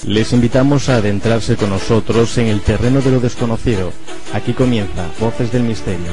Les invitamos a adentrarse con nosotros en el terreno de lo desconocido. Aquí comienza Voces del Misterio.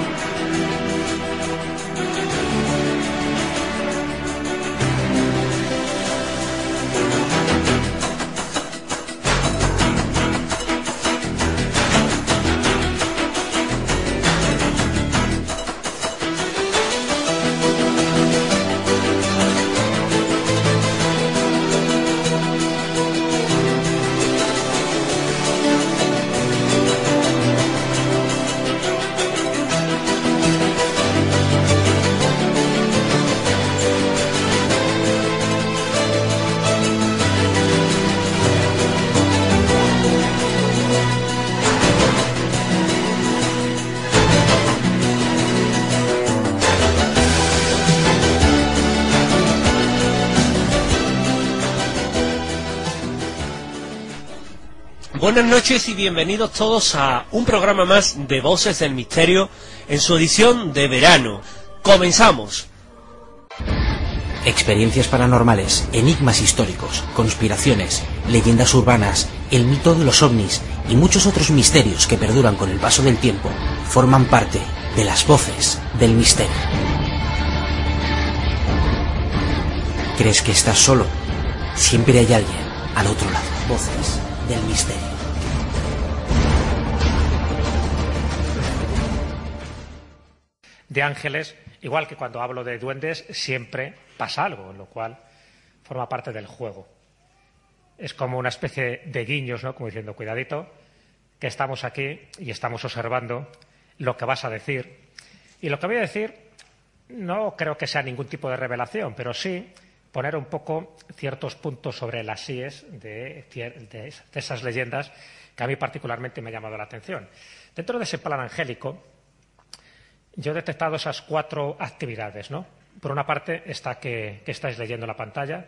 Buenas noches y bienvenidos todos a un programa más de Voces del Misterio en su edición de verano. ¡Comenzamos! Experiencias paranormales, enigmas históricos, conspiraciones, leyendas urbanas, el mito de los ovnis y muchos otros misterios que perduran con el paso del tiempo forman parte de las Voces del Misterio. ¿Crees que estás solo? Siempre hay alguien al otro lado. Voces del Misterio. De ángeles, igual que cuando hablo de duendes, siempre pasa algo, lo cual forma parte del juego. Es como una especie de guiños, ¿no? Como diciendo, cuidadito, que estamos aquí y estamos observando lo que vas a decir. Y lo que voy a decir no creo que sea ningún tipo de revelación, pero sí poner un poco ciertos puntos sobre las íes de esas leyendas que a mí particularmente me ha llamado la atención. Dentro de ese plan angélico, yo he detectado esas 4 actividades, ¿no? Por una parte, esta que estáis leyendo en la pantalla.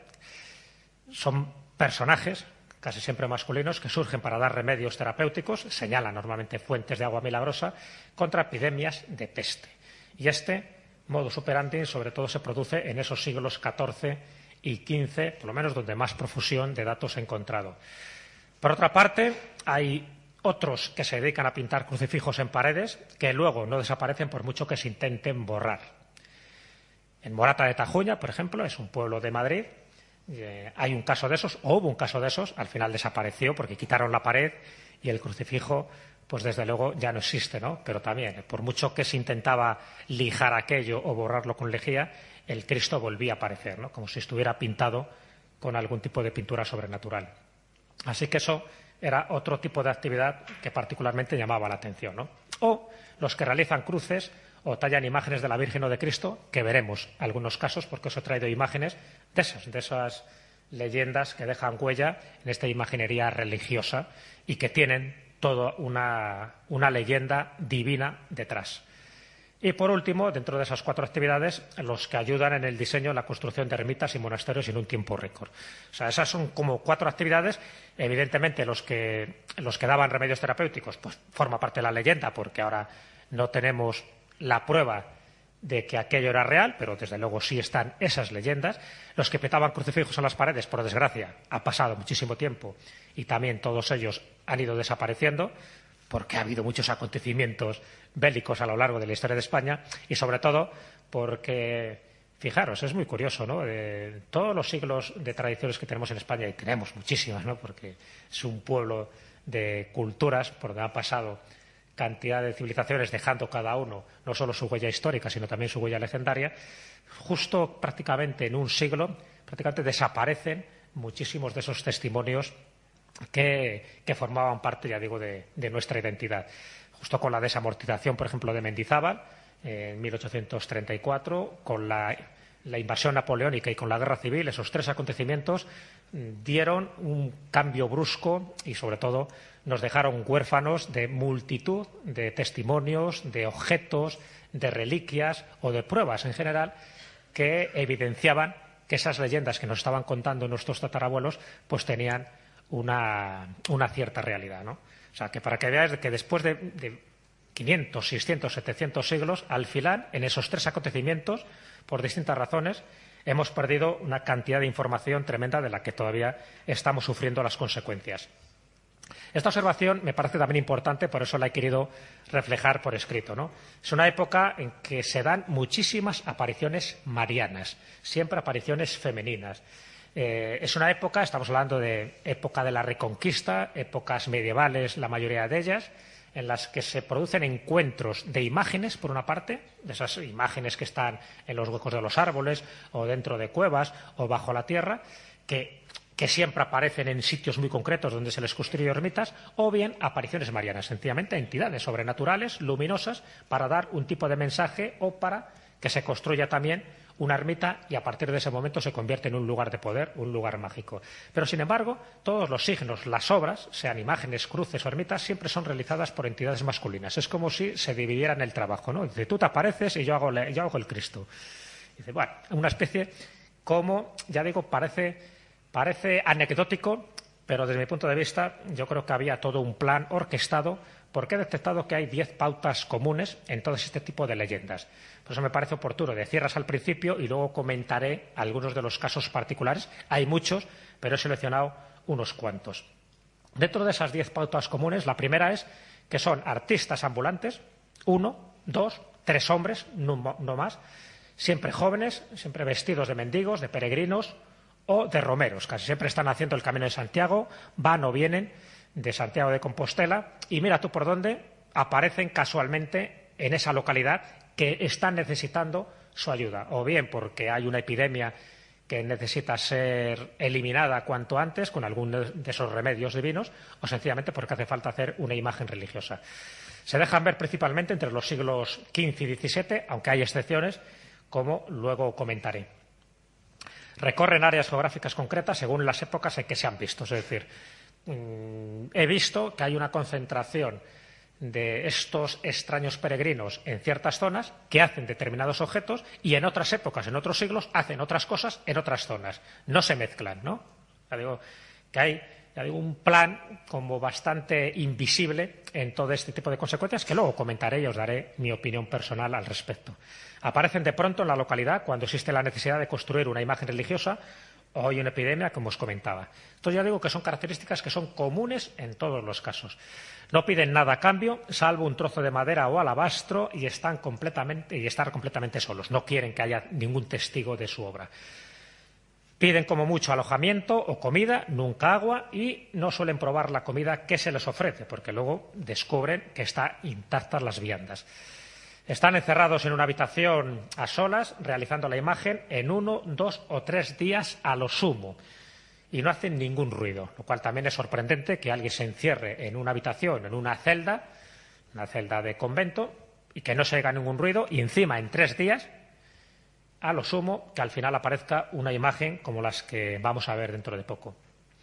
Son personajes, casi siempre masculinos, que surgen para dar remedios terapéuticos, señalan normalmente fuentes de agua milagrosa, contra epidemias de peste. Y este modus operandi, sobre todo, se produce en esos siglos XIV y XV, por lo menos donde más profusión de datos he encontrado. Por otra parte, hay otros que se dedican a pintar crucifijos en paredes que luego no desaparecen por mucho que se intenten borrar. En Morata de Tajuña, por ejemplo, es un pueblo de Madrid, hay un caso de esos, o hubo un caso de esos, al final desapareció porque quitaron la pared y el crucifijo, pues desde luego ya no existe, ¿no? Pero también, por mucho que se intentaba lijar aquello o borrarlo con lejía, el Cristo volvía a aparecer, ¿no? Como si estuviera pintado con algún tipo de pintura sobrenatural. Así que eso era otro tipo de actividad que particularmente llamaba la atención, ¿no? O los que realizan cruces o tallan imágenes de la Virgen o de Cristo, que veremos algunos casos, porque os he traído imágenes de esas leyendas que dejan huella en esta imaginería religiosa y que tienen toda una leyenda divina detrás. Y por último, dentro de esas 4 actividades, los que ayudan en el diseño y la construcción de ermitas y monasterios en un tiempo récord. O sea, esas son como 4 actividades. Evidentemente, los que daban remedios terapéuticos, pues forma parte de la leyenda, porque ahora no tenemos la prueba de que aquello era real, pero desde luego sí están esas leyendas. Los que petaban crucifijos en las paredes, por desgracia, ha pasado muchísimo tiempo y también todos ellos han ido desapareciendo, porque ha habido muchos acontecimientos bélicos a lo largo de la historia de España y, sobre todo, porque, fijaros, es muy curioso, ¿no? Todos los siglos de tradiciones que tenemos en España, y tenemos muchísimas, ¿no? Porque es un pueblo de culturas por donde han pasado cantidad de civilizaciones, dejando cada uno no solo su huella histórica, sino también su huella legendaria. Justo prácticamente en un siglo, prácticamente desaparecen muchísimos de esos testimonios que formaban parte, ya digo, de nuestra identidad. Justo con la desamortización, por ejemplo, de Mendizábal en 1834, con la invasión napoleónica y con la guerra civil, esos 3 acontecimientos dieron un cambio brusco y, sobre todo, nos dejaron huérfanos de multitud de testimonios, de objetos, de reliquias o de pruebas en general que evidenciaban que esas leyendas que nos estaban contando nuestros tatarabuelos pues tenían una cierta realidad, ¿no? O sea, que para que veáis que después de 500, 600, 700 siglos, al final, en esos 3 acontecimientos, por distintas razones, hemos perdido una cantidad de información tremenda de la que todavía estamos sufriendo las consecuencias. Esta observación me parece también importante, por eso la he querido reflejar por escrito, ¿no? Es una época en que se dan muchísimas apariciones marianas, siempre apariciones femeninas. Es una época, estamos hablando de época de la Reconquista, épocas medievales, la mayoría de ellas, en las que se producen encuentros de imágenes, por una parte, de esas imágenes que están en los huecos de los árboles o dentro de cuevas o bajo la tierra, que siempre aparecen en sitios muy concretos donde se les construye ermitas, o bien apariciones marianas, sencillamente entidades sobrenaturales, luminosas, para dar un tipo de mensaje o para que se construya también una ermita y a partir de ese momento se convierte en un lugar de poder, un lugar mágico. Pero, sin embargo, todos los signos, las obras, sean imágenes, cruces o ermitas, siempre son realizadas por entidades masculinas. Es como si se dividieran el trabajo, ¿no? Dice, tú te apareces y yo hago el Cristo. Dice, bueno, una especie como, ya digo, parece anecdótico, pero desde mi punto de vista yo creo que había todo un plan orquestado, porque he detectado que hay 10 pautas comunes en todo este tipo de leyendas. Por eso me parece oportuno decirlas al principio y luego comentaré algunos de los casos particulares. Hay muchos, pero he seleccionado unos cuantos. Dentro de esas 10 pautas comunes, la primera es que son artistas ambulantes, 1, 2, 3 hombres, no más, siempre jóvenes, siempre vestidos de mendigos, de peregrinos o de romeros. Casi siempre están haciendo el Camino de Santiago, van o vienen de Santiago de Compostela y mira tú por dónde aparecen casualmente en esa localidad que están necesitando su ayuda, o bien porque hay una epidemia que necesita ser eliminada cuanto antes con alguno de esos remedios divinos, o sencillamente porque hace falta hacer una imagen religiosa. Se dejan ver principalmente entre los siglos XV y XVII, aunque hay excepciones, como luego comentaré. Recorren áreas geográficas concretas según las épocas en que se han visto, es decir, he visto que hay una concentración de estos extraños peregrinos en ciertas zonas que hacen determinados objetos y en otras épocas, en otros siglos, hacen otras cosas en otras zonas. No se mezclan, ¿no? Ya digo que hay un plan como bastante invisible en todo este tipo de consecuencias que luego comentaré y os daré mi opinión personal al respecto. Aparecen de pronto en la localidad cuando existe la necesidad de construir una imagen religiosa o hay una epidemia, como os comentaba. Entonces ya digo que son características que son comunes en todos los casos. No piden nada a cambio, salvo un trozo de madera o alabastro y estar completamente solos. No quieren que haya ningún testigo de su obra. Piden como mucho alojamiento o comida, nunca agua, y no suelen probar la comida que se les ofrece, porque luego descubren que están intactas las viandas. Están encerrados en una habitación a solas, realizando la imagen en 1, 2 o 3 días a lo sumo. Y no hacen ningún ruido, lo cual también es sorprendente que alguien se encierre en una habitación, en una celda de convento, y que no se oiga ningún ruido, y encima en 3 días, a lo sumo, que al final aparezca una imagen como las que vamos a ver dentro de poco.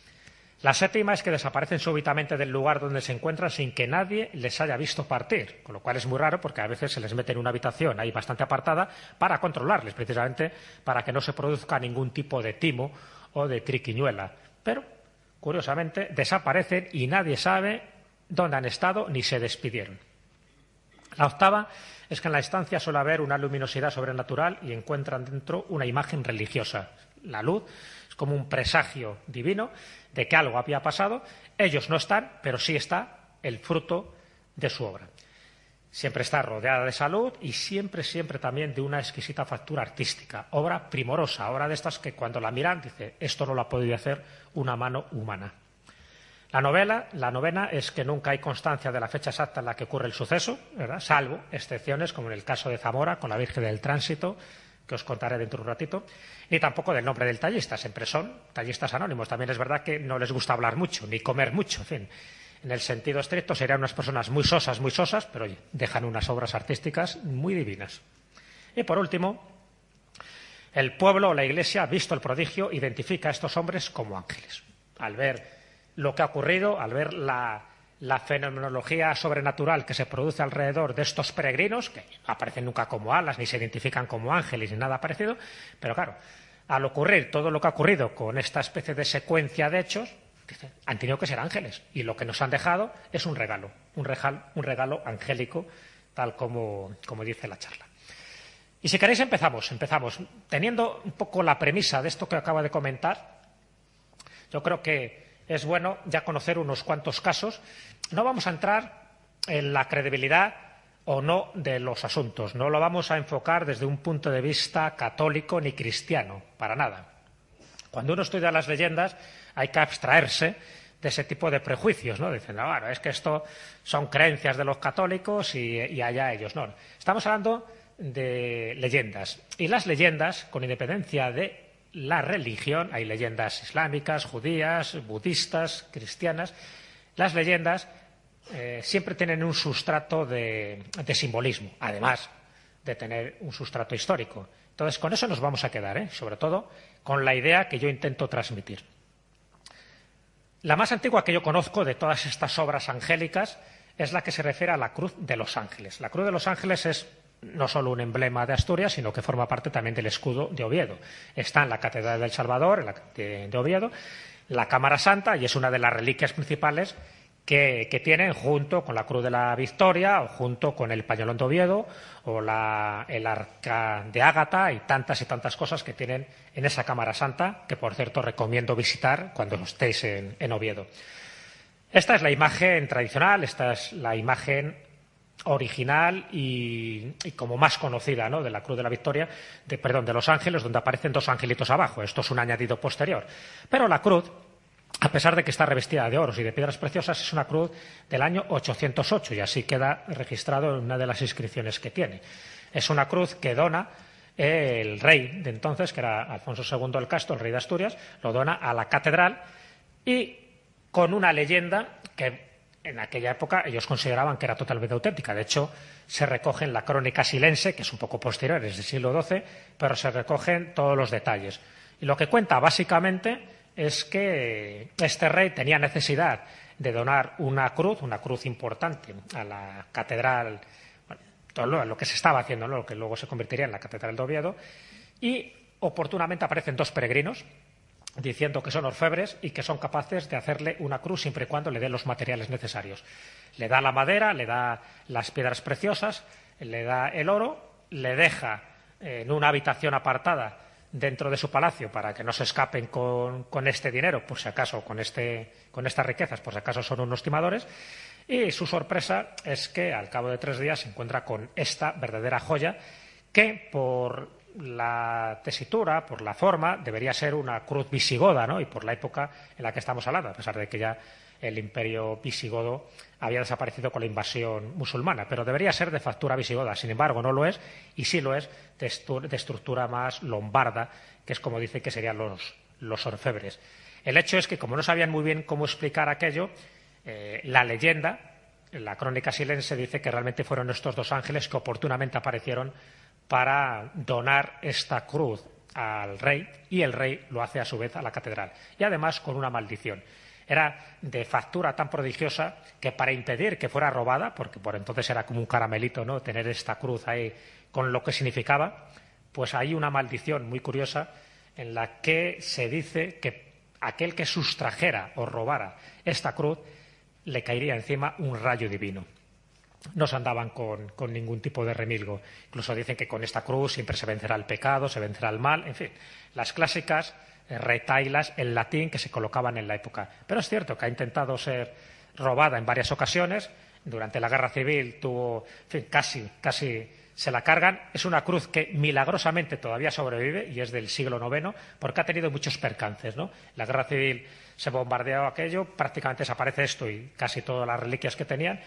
La séptima es que desaparecen súbitamente del lugar donde se encuentran sin que nadie les haya visto partir, con lo cual es muy raro porque a veces se les mete en una habitación ahí bastante apartada para controlarles, precisamente para que no se produzca ningún tipo de timo o de triquiñuela. Pero, curiosamente, desaparecen y nadie sabe dónde han estado ni se despidieron. La octava es que en la estancia suele haber una luminosidad sobrenatural y encuentran dentro una imagen religiosa. La luz es como un presagio divino de que algo había pasado. Ellos no están, pero sí está el fruto de su obra. Siempre está rodeada de salud y siempre también de una exquisita factura artística. Obra primorosa, obra de estas que cuando la miran dice, esto no lo ha podido hacer una mano humana. La novena es que nunca hay constancia de la fecha exacta en la que ocurre el suceso, ¿verdad? Salvo excepciones como en el caso de Zamora con la Virgen del Tránsito, que os contaré dentro de un ratito, ni tampoco del nombre del tallista. Siempre son tallistas anónimos. También es verdad que no les gusta hablar mucho, ni comer mucho. En fin, en el sentido estricto serían unas personas muy sosas, pero oye, dejan unas obras artísticas muy divinas. Y por último, el pueblo o la Iglesia, visto el prodigio, identifica a estos hombres como ángeles. Al ver lo que ha ocurrido, al ver la fenomenología sobrenatural que se produce alrededor de estos peregrinos, que no aparecen nunca como alas, ni se identifican como ángeles, ni nada parecido, pero claro, al ocurrir todo lo que ha ocurrido con esta especie de secuencia de hechos, dicen, han tenido que ser ángeles, y lo que nos han dejado es un regalo angélico, tal como dice la charla. Y si queréis empezamos. Teniendo un poco la premisa de esto que acabo de comentar, yo creo que es bueno ya conocer unos cuantos casos. No vamos a entrar en la credibilidad o no de los asuntos. No lo vamos a enfocar desde un punto de vista católico ni cristiano, para nada. Cuando uno estudia las leyendas hay que abstraerse de ese tipo de prejuicios, ¿no? Dicen, bueno, es que esto son creencias de los católicos y allá ellos. No, estamos hablando de leyendas. Y las leyendas, con independencia de la religión, hay leyendas islámicas, judías, budistas, cristianas, las leyendas siempre tienen un sustrato de simbolismo, además de tener un sustrato histórico. Entonces, con eso nos vamos a quedar, sobre todo con la idea que yo intento transmitir. La más antigua que yo conozco de todas estas obras angélicas es la que se refiere a la Cruz de los Ángeles. La Cruz de los Ángeles es no solo un emblema de Asturias, sino que forma parte también del escudo de Oviedo. Está en la Catedral del Salvador, de Oviedo, la Cámara Santa, y es una de las reliquias principales que tienen, junto con la Cruz de la Victoria, o junto con el Pañolón de Oviedo, o el Arca de Ágata, y tantas cosas que tienen en esa Cámara Santa, que por cierto recomiendo visitar cuando estéis en Oviedo. Esta es la imagen tradicional, esta es la imagen original y como más conocida, ¿no?, de la Cruz de la Victoria, de los Ángeles, donde aparecen dos angelitos abajo. Esto es un añadido posterior. Pero la cruz, a pesar de que está revestida de oros y de piedras preciosas, es una cruz del año 808 y así queda registrado en una de las inscripciones que tiene. Es una cruz que dona el rey de entonces, que era Alfonso II el Casto, el rey de Asturias, lo dona a la catedral, y con una leyenda que en aquella época ellos consideraban que era totalmente auténtica. De hecho, se recoge en la Crónica Silense, que es un poco posterior, es del siglo XII, pero se recogen todos los detalles. Y lo que cuenta básicamente es que este rey tenía necesidad de donar una cruz importante a la catedral, bueno, todo lo que se estaba haciendo, ¿no?, lo que luego se convertiría en la Catedral de Oviedo, y oportunamente aparecen dos peregrinos diciendo que son orfebres y que son capaces de hacerle una cruz siempre y cuando le den los materiales necesarios. Le da la madera, le da las piedras preciosas, le da el oro, le deja en una habitación apartada dentro de su palacio para que no se escapen con este dinero, por si acaso, con estas riquezas, por si acaso son unos timadores. Y su sorpresa es que al cabo de 3 días se encuentra con esta verdadera joya que, por la tesitura, por la forma, debería ser una cruz visigoda, ¿no?, y por la época en la que estamos hablando, a pesar de que ya el imperio visigodo había desaparecido con la invasión musulmana, pero debería ser de factura visigoda. Sin embargo, no lo es, y sí lo es de estructura más lombarda, que es como dice que serían los orfebres. El hecho es que, como no sabían muy bien cómo explicar aquello, la leyenda, la Crónica Silense, dice que realmente fueron estos dos ángeles que oportunamente aparecieron para donar esta cruz al rey, y el rey lo hace a su vez a la catedral, y además con una maldición. Era de factura tan prodigiosa que, para impedir que fuera robada, porque por entonces era como un caramelito, ¿no?, tener esta cruz ahí con lo que significaba, pues hay una maldición muy curiosa en la que se dice que aquel que sustrajera o robara esta cruz le caería encima un rayo divino. No se andaban con ningún tipo de remilgo. Incluso dicen que con esta cruz siempre se vencerá el pecado, se vencerá el mal, en fin, las clásicas retailas en latín que se colocaban en la época. Pero es cierto que ha intentado ser robada en varias ocasiones. Durante la Guerra Civil tuvo, en fin, casi se la cargan. Es una cruz que milagrosamente todavía sobrevive y es del siglo IX, porque ha tenido muchos percances, ¿no? La Guerra Civil se bombardeó aquello, prácticamente desaparece esto y casi todas las reliquias que tenían.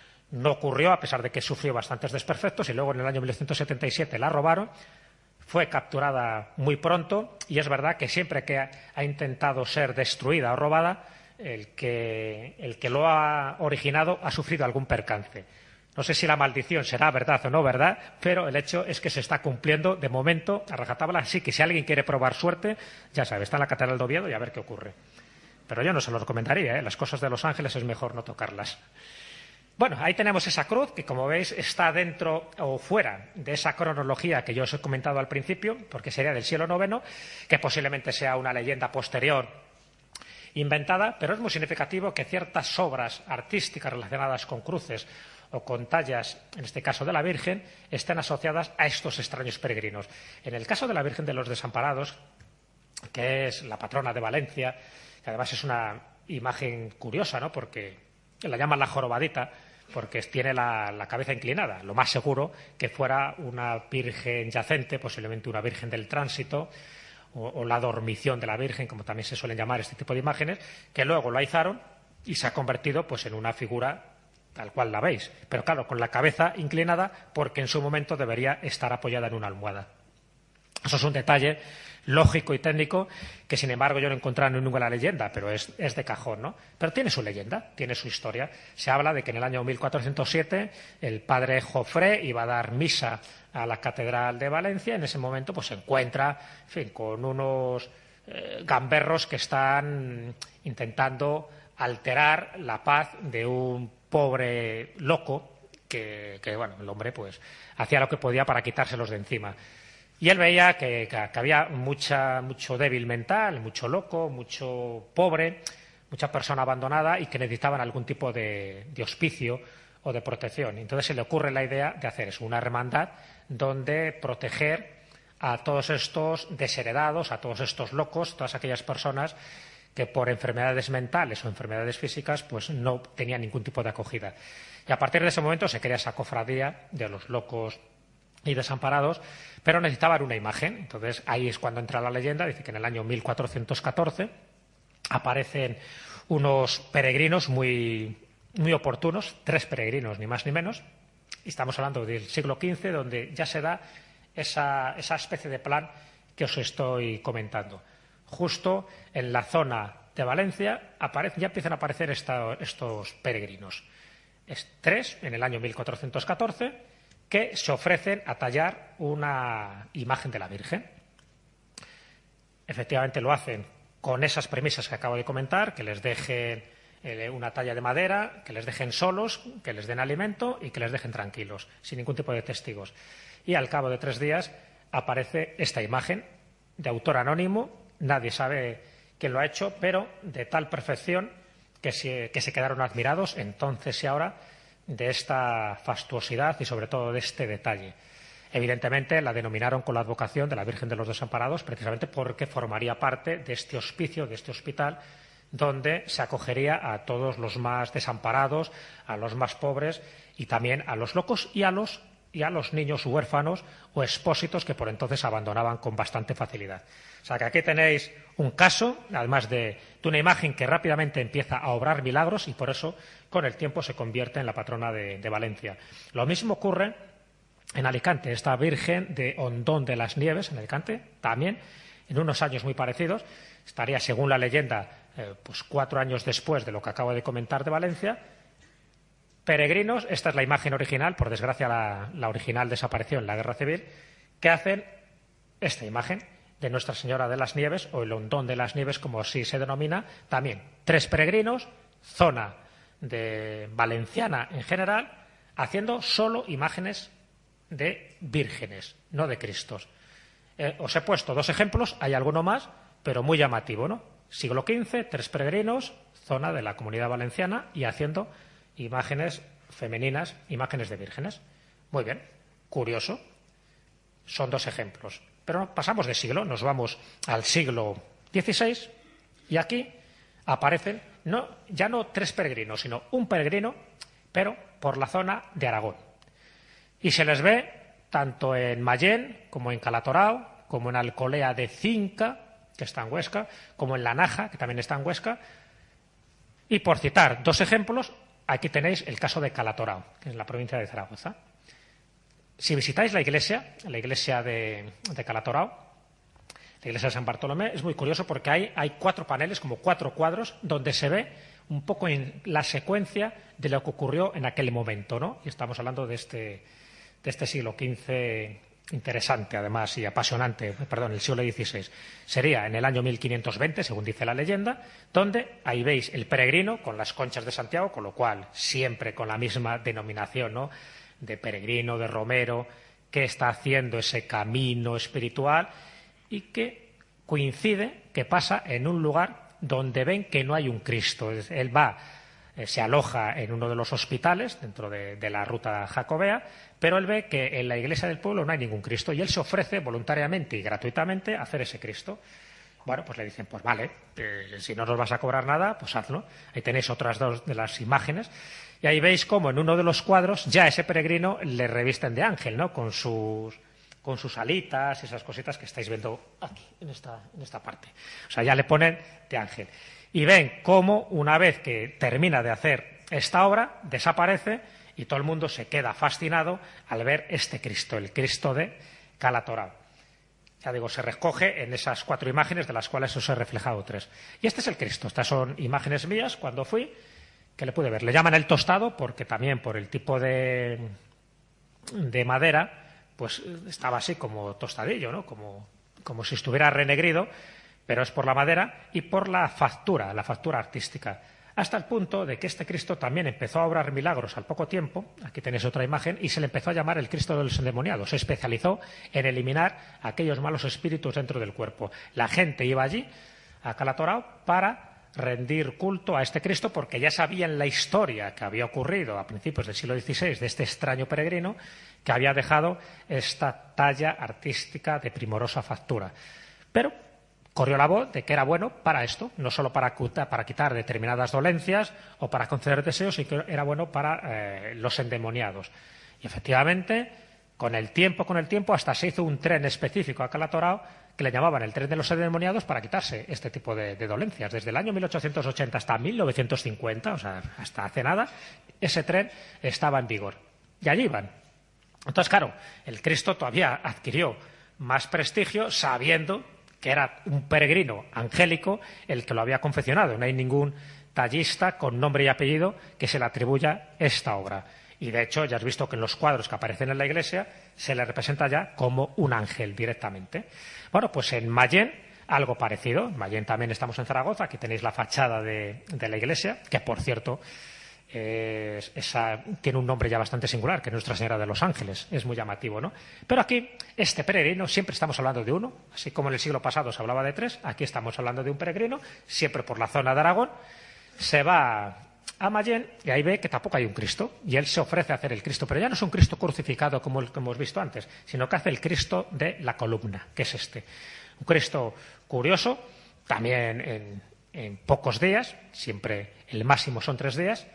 No ocurrió, a pesar de que sufrió bastantes desperfectos, y luego en el año 1977 la robaron. Fue capturada muy pronto, y es verdad que siempre que ha intentado ser destruida o robada, el que lo ha originado ha sufrido algún percance. No sé si la maldición será verdad o no verdad, pero el hecho es que se está cumpliendo de momento a rajatabla. Así que si alguien quiere probar suerte, ya sabe, está en la Catedral de Oviedo y a ver qué ocurre. Pero yo no se lo recomendaría, ¿eh? Las cosas de los ángeles es mejor no tocarlas. Bueno, ahí tenemos esa cruz que, como veis, está dentro o fuera de esa cronología que yo os he comentado al principio, porque sería del siglo IX, que posiblemente sea una leyenda posterior inventada, pero es muy significativo que ciertas obras artísticas relacionadas con cruces o con tallas, en este caso de la Virgen, estén asociadas a estos extraños peregrinos. En el caso de la Virgen de los Desamparados, que es la patrona de Valencia, que además es una imagen curiosa, ¿no?, porque la llaman la jorobadita, porque tiene la cabeza inclinada. Lo más seguro que fuera una virgen yacente, posiblemente una virgen del tránsito, o la dormición de la Virgen, como también se suelen llamar este tipo de imágenes, que luego lo aizaron y se ha convertido pues en una figura tal cual la veis, pero claro, con la cabeza inclinada, porque en su momento debería estar apoyada en una almohada. Eso es un detalle lógico y técnico que, sin embargo, yo no he encontrado en ninguna leyenda, pero es de cajón, ¿no? Pero tiene su leyenda, tiene su historia. Se habla de que en el año 1407 el padre Jofré iba a dar misa a la Catedral de Valencia. En ese momento pues se encuentra, en fin, con unos gamberros que están intentando alterar la paz de un pobre loco que bueno, el hombre pues hacía lo que podía para quitárselos de encima. Y él veía que había mucho débil mental, mucho loco, mucho pobre, mucha persona abandonada y que necesitaban algún tipo de hospicio o de protección. Entonces se le ocurre la idea de hacer eso, una hermandad donde proteger a todos estos desheredados, a todos estos locos, todas aquellas personas que por enfermedades mentales o enfermedades físicas pues no tenían ningún tipo de acogida. Y a partir de ese momento se crea esa cofradía de los locos y desamparados, pero necesitaban una imagen. Entonces ahí es cuando entra la leyenda. Dice que en el año 1414 aparecen unos peregrinos muy oportunos, 3 peregrinos, ni más ni menos, y estamos hablando del siglo XV, donde ya se da esa especie de plan que os estoy comentando. Justo en la zona de Valencia ya empiezan a aparecer estos peregrinos. 3 en el año 1414, que se ofrecen a tallar una imagen de la Virgen. Efectivamente lo hacen con esas premisas que acabo de comentar, que les dejen una talla de madera, que les dejen solos, que les den alimento y que les dejen tranquilos, sin ningún tipo de testigos. Y al cabo de 3 días aparece esta imagen de autor anónimo, nadie sabe quién lo ha hecho, pero de tal perfección que se quedaron admirados entonces y ahora de esta fastuosidad y sobre todo de este detalle. Evidentemente la denominaron con la advocación de la Virgen de los Desamparados precisamente porque formaría parte de este hospicio, de este hospital, donde se acogería a todos los más desamparados, a los más pobres y también a los locos y a los niños huérfanos o expósitos que por entonces abandonaban con bastante facilidad. O sea que aquí tenéis un caso, además de una imagen que rápidamente empieza a obrar milagros y por eso con el tiempo se convierte en la patrona de Valencia. Lo mismo ocurre en Alicante, esta Virgen de Hondón de las Nieves, en Alicante, también en unos años muy parecidos, estaría según la leyenda pues 4 años después de lo que acabo de comentar de Valencia. Peregrinos, esta es la imagen original, por desgracia la original desapareció en la Guerra Civil, que hacen esta imagen de Nuestra Señora de las Nieves, o el Hondón de las Nieves, como así se denomina, también 3 peregrinos, zona de valenciana en general, haciendo solo imágenes de vírgenes, no de Cristos. Os he puesto 2 ejemplos, hay alguno más, pero muy llamativo, ¿no? Siglo XV, 3 peregrinos, zona de la Comunidad Valenciana, y haciendo imágenes femeninas, imágenes de vírgenes. Muy bien, curioso. Son 2 ejemplos. Pero pasamos de siglo, nos vamos al siglo XVI, y aquí aparecen ya no 3 peregrinos, sino un peregrino, pero por la zona de Aragón. Y se les ve tanto en Mayén, como en Calatorao, como en Alcolea de Cinca, que está en Huesca, como en La Naja, que también está en Huesca. Y por citar 2 ejemplos, aquí tenéis el caso de Calatorao, que es la provincia de Zaragoza. Si visitáis la iglesia de Calatorao, la iglesia de San Bartolomé, es muy curioso porque hay 4 paneles, como 4 cuadros, donde se ve un poco en la secuencia de lo que ocurrió en aquel momento, ¿no? Y estamos hablando de este siglo XV interesante, además, y apasionante, el siglo XVI. Sería en el año 1520, según dice la leyenda, donde ahí veis el peregrino con las conchas de Santiago, con lo cual siempre con la misma denominación, ¿no?, de peregrino, de romero, que está haciendo ese camino espiritual y que coincide que pasa en un lugar donde ven que no hay un Cristo. Él va se aloja en uno de los hospitales dentro de la ruta jacobea, pero él ve que en la iglesia del pueblo no hay ningún Cristo y él se ofrece voluntariamente y gratuitamente a hacer ese Cristo. Bueno, pues le dicen, pues vale, si no nos vas a cobrar nada, pues hazlo. Ahí tenéis otras dos de las imágenes. Y ahí veis cómo en uno de los cuadros ya ese peregrino le revisten de ángel, ¿no? Con sus alitas y esas cositas que estáis viendo aquí, en esta parte. O sea, ya le ponen de ángel. Y ven cómo una vez que termina de hacer esta obra, desaparece y todo el mundo se queda fascinado al ver este Cristo, el Cristo de Cala Torao. Ya digo, se recoge en esas 4 imágenes, de las cuales os he reflejado 3. Y este es el Cristo. Estas son imágenes mías cuando fui, que le pude ver. Le llaman el tostado porque también por el tipo de madera, pues estaba así como tostadillo, ¿no? Como si estuviera renegrido, pero es por la madera y por la factura artística. Hasta el punto de que este Cristo también empezó a obrar milagros al poco tiempo, aquí tenéis otra imagen, y se le empezó a llamar el Cristo de los endemoniados. Se especializó en eliminar aquellos malos espíritus dentro del cuerpo. La gente iba allí, a Cala Torao, para rendir culto a este Cristo, porque ya sabían la historia que había ocurrido a principios del siglo XVI de este extraño peregrino que había dejado esta talla artística de primorosa factura. Pero corrió la voz de que era bueno para esto, no solo para quitar determinadas dolencias o para conceder deseos, sino que era bueno para los endemoniados. Y efectivamente, con el tiempo, hasta se hizo un tren específico a Cala Torao que le llamaban el tren de los endemoniados para quitarse este tipo de dolencias. Desde el año 1880 hasta 1950, o sea, hasta hace nada, ese tren estaba en vigor. Y allí iban. Entonces, claro, el Cristo todavía adquirió más prestigio sabiendo que era un peregrino angélico el que lo había confeccionado. No hay ningún tallista con nombre y apellido que se le atribuya esta obra. Y de hecho, ya has visto que en los cuadros que aparecen en la iglesia se le representa ya como un ángel directamente. Bueno, pues en Mayén algo parecido. En Mayén también estamos en Zaragoza. Aquí tenéis la fachada de la iglesia, que por cierto tiene un nombre ya bastante singular, que es Nuestra Señora de los Ángeles. Es muy llamativo, ¿no? Pero aquí, este peregrino, siempre estamos hablando de uno, así como en el siglo pasado se hablaba de 3, aquí estamos hablando de un peregrino, siempre por la zona de Aragón, se va a Mayén y ahí ve que tampoco hay un Cristo, y él se ofrece a hacer el Cristo, pero ya no es un Cristo crucificado como el que hemos visto antes, sino que hace el Cristo de la columna, que es este. Un Cristo curioso, también en pocos días, siempre el máximo son 3 días,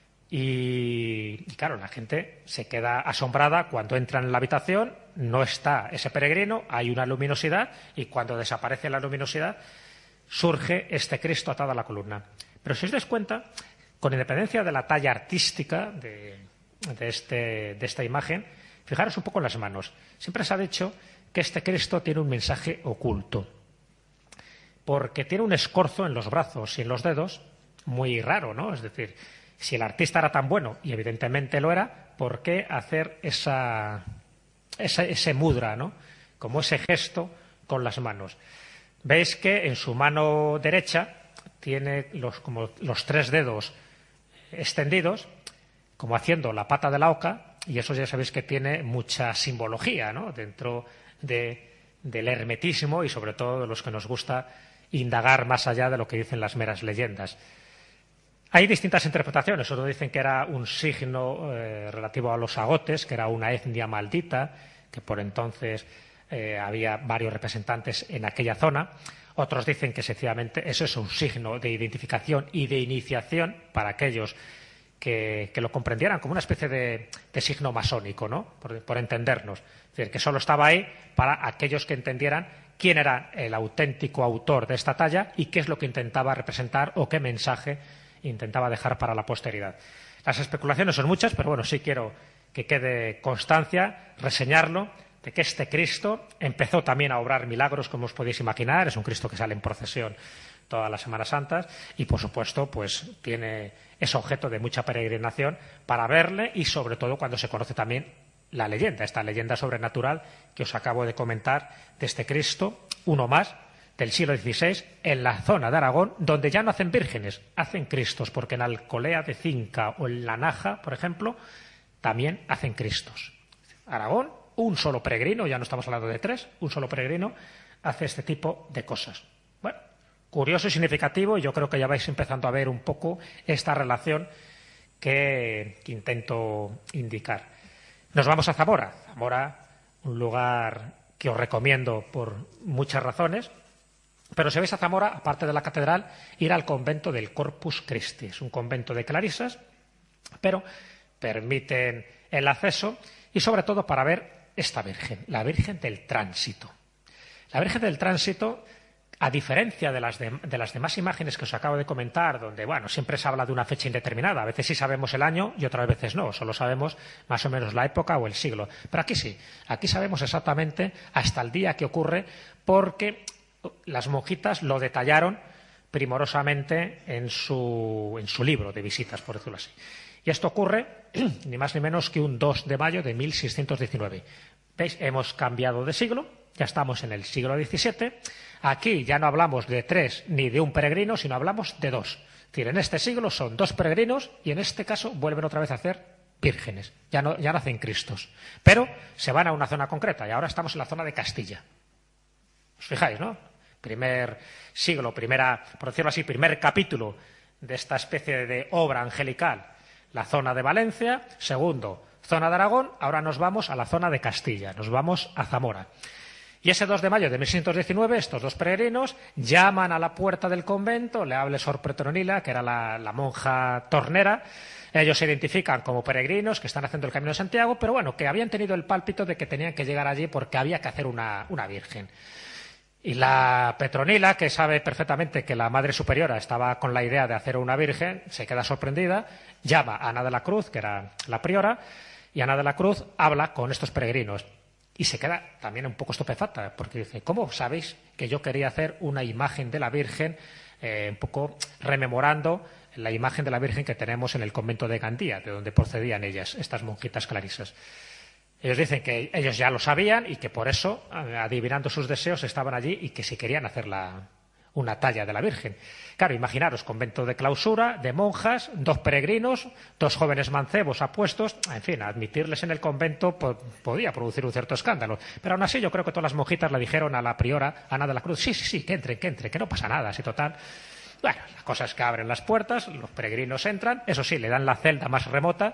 y claro, la gente se queda asombrada cuando entra en la habitación, no está ese peregrino, hay una luminosidad y cuando desaparece la luminosidad surge este Cristo atado a la columna. Pero si os dais cuenta, con independencia de la talla artística de esta imagen, fijaros un poco en las manos. Siempre se ha dicho que este Cristo tiene un mensaje oculto, porque tiene un escorzo en los brazos y en los dedos muy raro, ¿no? Es decir, si el artista era tan bueno, y evidentemente lo era, ¿por qué hacer ese mudra, ¿no? Como ese gesto con las manos? Veis que en su mano derecha tiene como los 3 dedos extendidos, como haciendo la pata de la oca, y eso ya sabéis que tiene mucha simbología, ¿no? Dentro del hermetismo y sobre todo de los que nos gusta indagar más allá de lo que dicen las meras leyendas. Hay distintas interpretaciones. Otros dicen que era un signo relativo a los agotes, que era una etnia maldita, que por entonces había varios representantes en aquella zona. Otros dicen que sencillamente eso es un signo de identificación y de iniciación para aquellos que lo comprendieran como una especie de signo masónico, ¿no? Por entendernos. Es decir, que solo estaba ahí para aquellos que entendieran quién era el auténtico autor de esta talla y qué es lo que intentaba representar o qué mensaje intentaba dejar para la posteridad. Las especulaciones son muchas, pero bueno, sí quiero que quede constancia, reseñarlo, de que este Cristo empezó también a obrar milagros, como os podéis imaginar. Es un Cristo que sale en procesión todas las Semanas Santas y, por supuesto, pues es objeto de mucha peregrinación para verle y, sobre todo, cuando se conoce también la leyenda, esta leyenda sobrenatural que os acabo de comentar de este Cristo, uno más, del siglo XVI, en la zona de Aragón, donde ya no hacen vírgenes, hacen Cristos, porque en Alcolea de Cinca o en La Naja, por ejemplo, también hacen Cristos. Aragón, un solo peregrino, ya no estamos hablando de 3, un solo peregrino hace este tipo de cosas. Bueno, curioso y significativo, y yo creo que ya vais empezando a ver un poco esta relación que intento indicar. Nos vamos a Zamora. Zamora, un lugar que os recomiendo por muchas razones, pero si vais a Zamora, aparte de la catedral, ir al convento del Corpus Christi. Es un convento de clarisas, pero permiten el acceso y sobre todo para ver esta Virgen, la Virgen del Tránsito. La Virgen del Tránsito, a diferencia de las demás imágenes que os acabo de comentar, donde bueno, siempre se habla de una fecha indeterminada, a veces sí sabemos el año y otras veces no, solo sabemos más o menos la época o el siglo. Pero aquí sí, aquí sabemos exactamente hasta el día que ocurre, porque las monjitas lo detallaron primorosamente en su libro de visitas, por decirlo así. Y esto ocurre ni más ni menos que un 2 de mayo de 1619. ¿Veis? Hemos cambiado de siglo, ya estamos en el siglo XVII. Aquí ya no hablamos de 3 ni de un peregrino, sino hablamos de 2. Es decir, en este siglo son 2 peregrinos y en este caso vuelven otra vez a hacer vírgenes. Ya no hacen Cristos. Pero se van a una zona concreta y ahora estamos en la zona de Castilla. ¿Os fijáis, no? Primer siglo, por decirlo así, primer capítulo de esta especie de obra angelical, la zona de Valencia. Segundo, zona de Aragón. Ahora nos vamos a la zona de Castilla, nos vamos a Zamora. Y ese 2 de mayo de 1619, estos 2 peregrinos llaman a la puerta del convento, le habla Sor Petronila, que era la monja tornera. Ellos se identifican como peregrinos que están haciendo el Camino de Santiago, pero bueno, que habían tenido el pálpito de que tenían que llegar allí porque había que hacer una virgen. Y la Petronila, que sabe perfectamente que la Madre Superiora estaba con la idea de hacer una virgen, se queda sorprendida, llama a Ana de la Cruz, que era la priora, y Ana de la Cruz habla con estos peregrinos. Y se queda también un poco estupefacta, porque dice, ¿cómo sabéis que yo quería hacer una imagen de la Virgen, un poco rememorando la imagen de la Virgen que tenemos en el convento de Gandía, de donde procedían ellas, estas monjitas clarisas? Ellos dicen que ellos ya lo sabían y que por eso, adivinando sus deseos, estaban allí y que si querían hacer una talla de la Virgen. Claro, imaginaros, convento de clausura, de monjas, 2 peregrinos, 2 jóvenes mancebos apuestos, en fin, admitirles en el convento podía producir un cierto escándalo. Pero aún así yo creo que todas las monjitas le dijeron a la priora, Ana de la Cruz, sí, que entre, que no pasa nada, así total. Bueno, la cosa es que abren las puertas, los peregrinos entran, eso sí, le dan la celda más remota,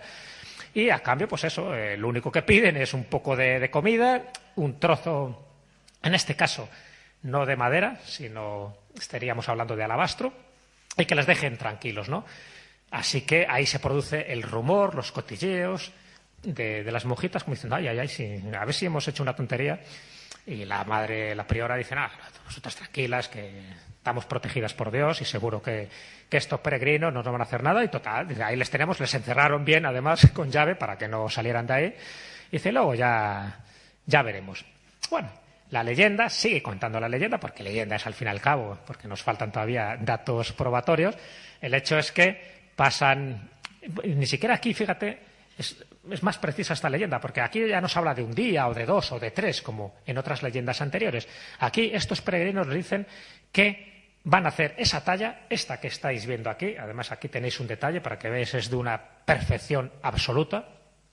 y a cambio, pues eso, lo único que piden es un poco de comida, un trozo, en este caso, no de madera, sino estaríamos hablando de alabastro, y que les dejen tranquilos, ¿no? Así que ahí se produce el rumor, los cotilleos de las monjitas, como diciendo, ay, sí, a ver si hemos hecho una tontería. Y la madre, la priora, dice, vosotras tranquilas, que estamos protegidas por Dios y seguro que estos peregrinos no nos van a hacer nada. Y total, ahí les encerraron bien, además, con llave para que no salieran de ahí. Y dice, luego ya veremos. Bueno, la leyenda, sigue contando la leyenda, porque leyenda es al fin y al cabo, porque nos faltan todavía datos probatorios. El hecho es que pasan, ni siquiera aquí, fíjate, es más precisa esta leyenda, porque aquí ya no se habla de un día o de 2 o de 3, como en otras leyendas anteriores. Aquí estos peregrinos nos dicen que van a hacer esa talla, esta que estáis viendo aquí. Además, aquí tenéis un detalle para que veáis, es de una perfección absoluta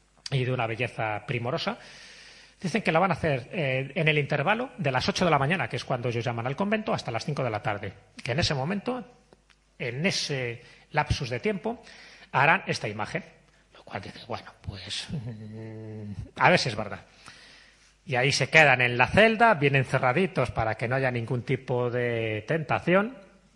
y de una belleza primorosa. Dicen que la van a hacer en el intervalo de las 8 de la mañana, que es cuando ellos llaman al convento, hasta las 5 de la tarde. Que en ese momento, en ese lapsus de tiempo, harán esta imagen. Lo cual dice, bueno, pues a ver si es verdad. Y ahí se quedan en la celda, bien encerraditos para que no haya ningún tipo de tentación.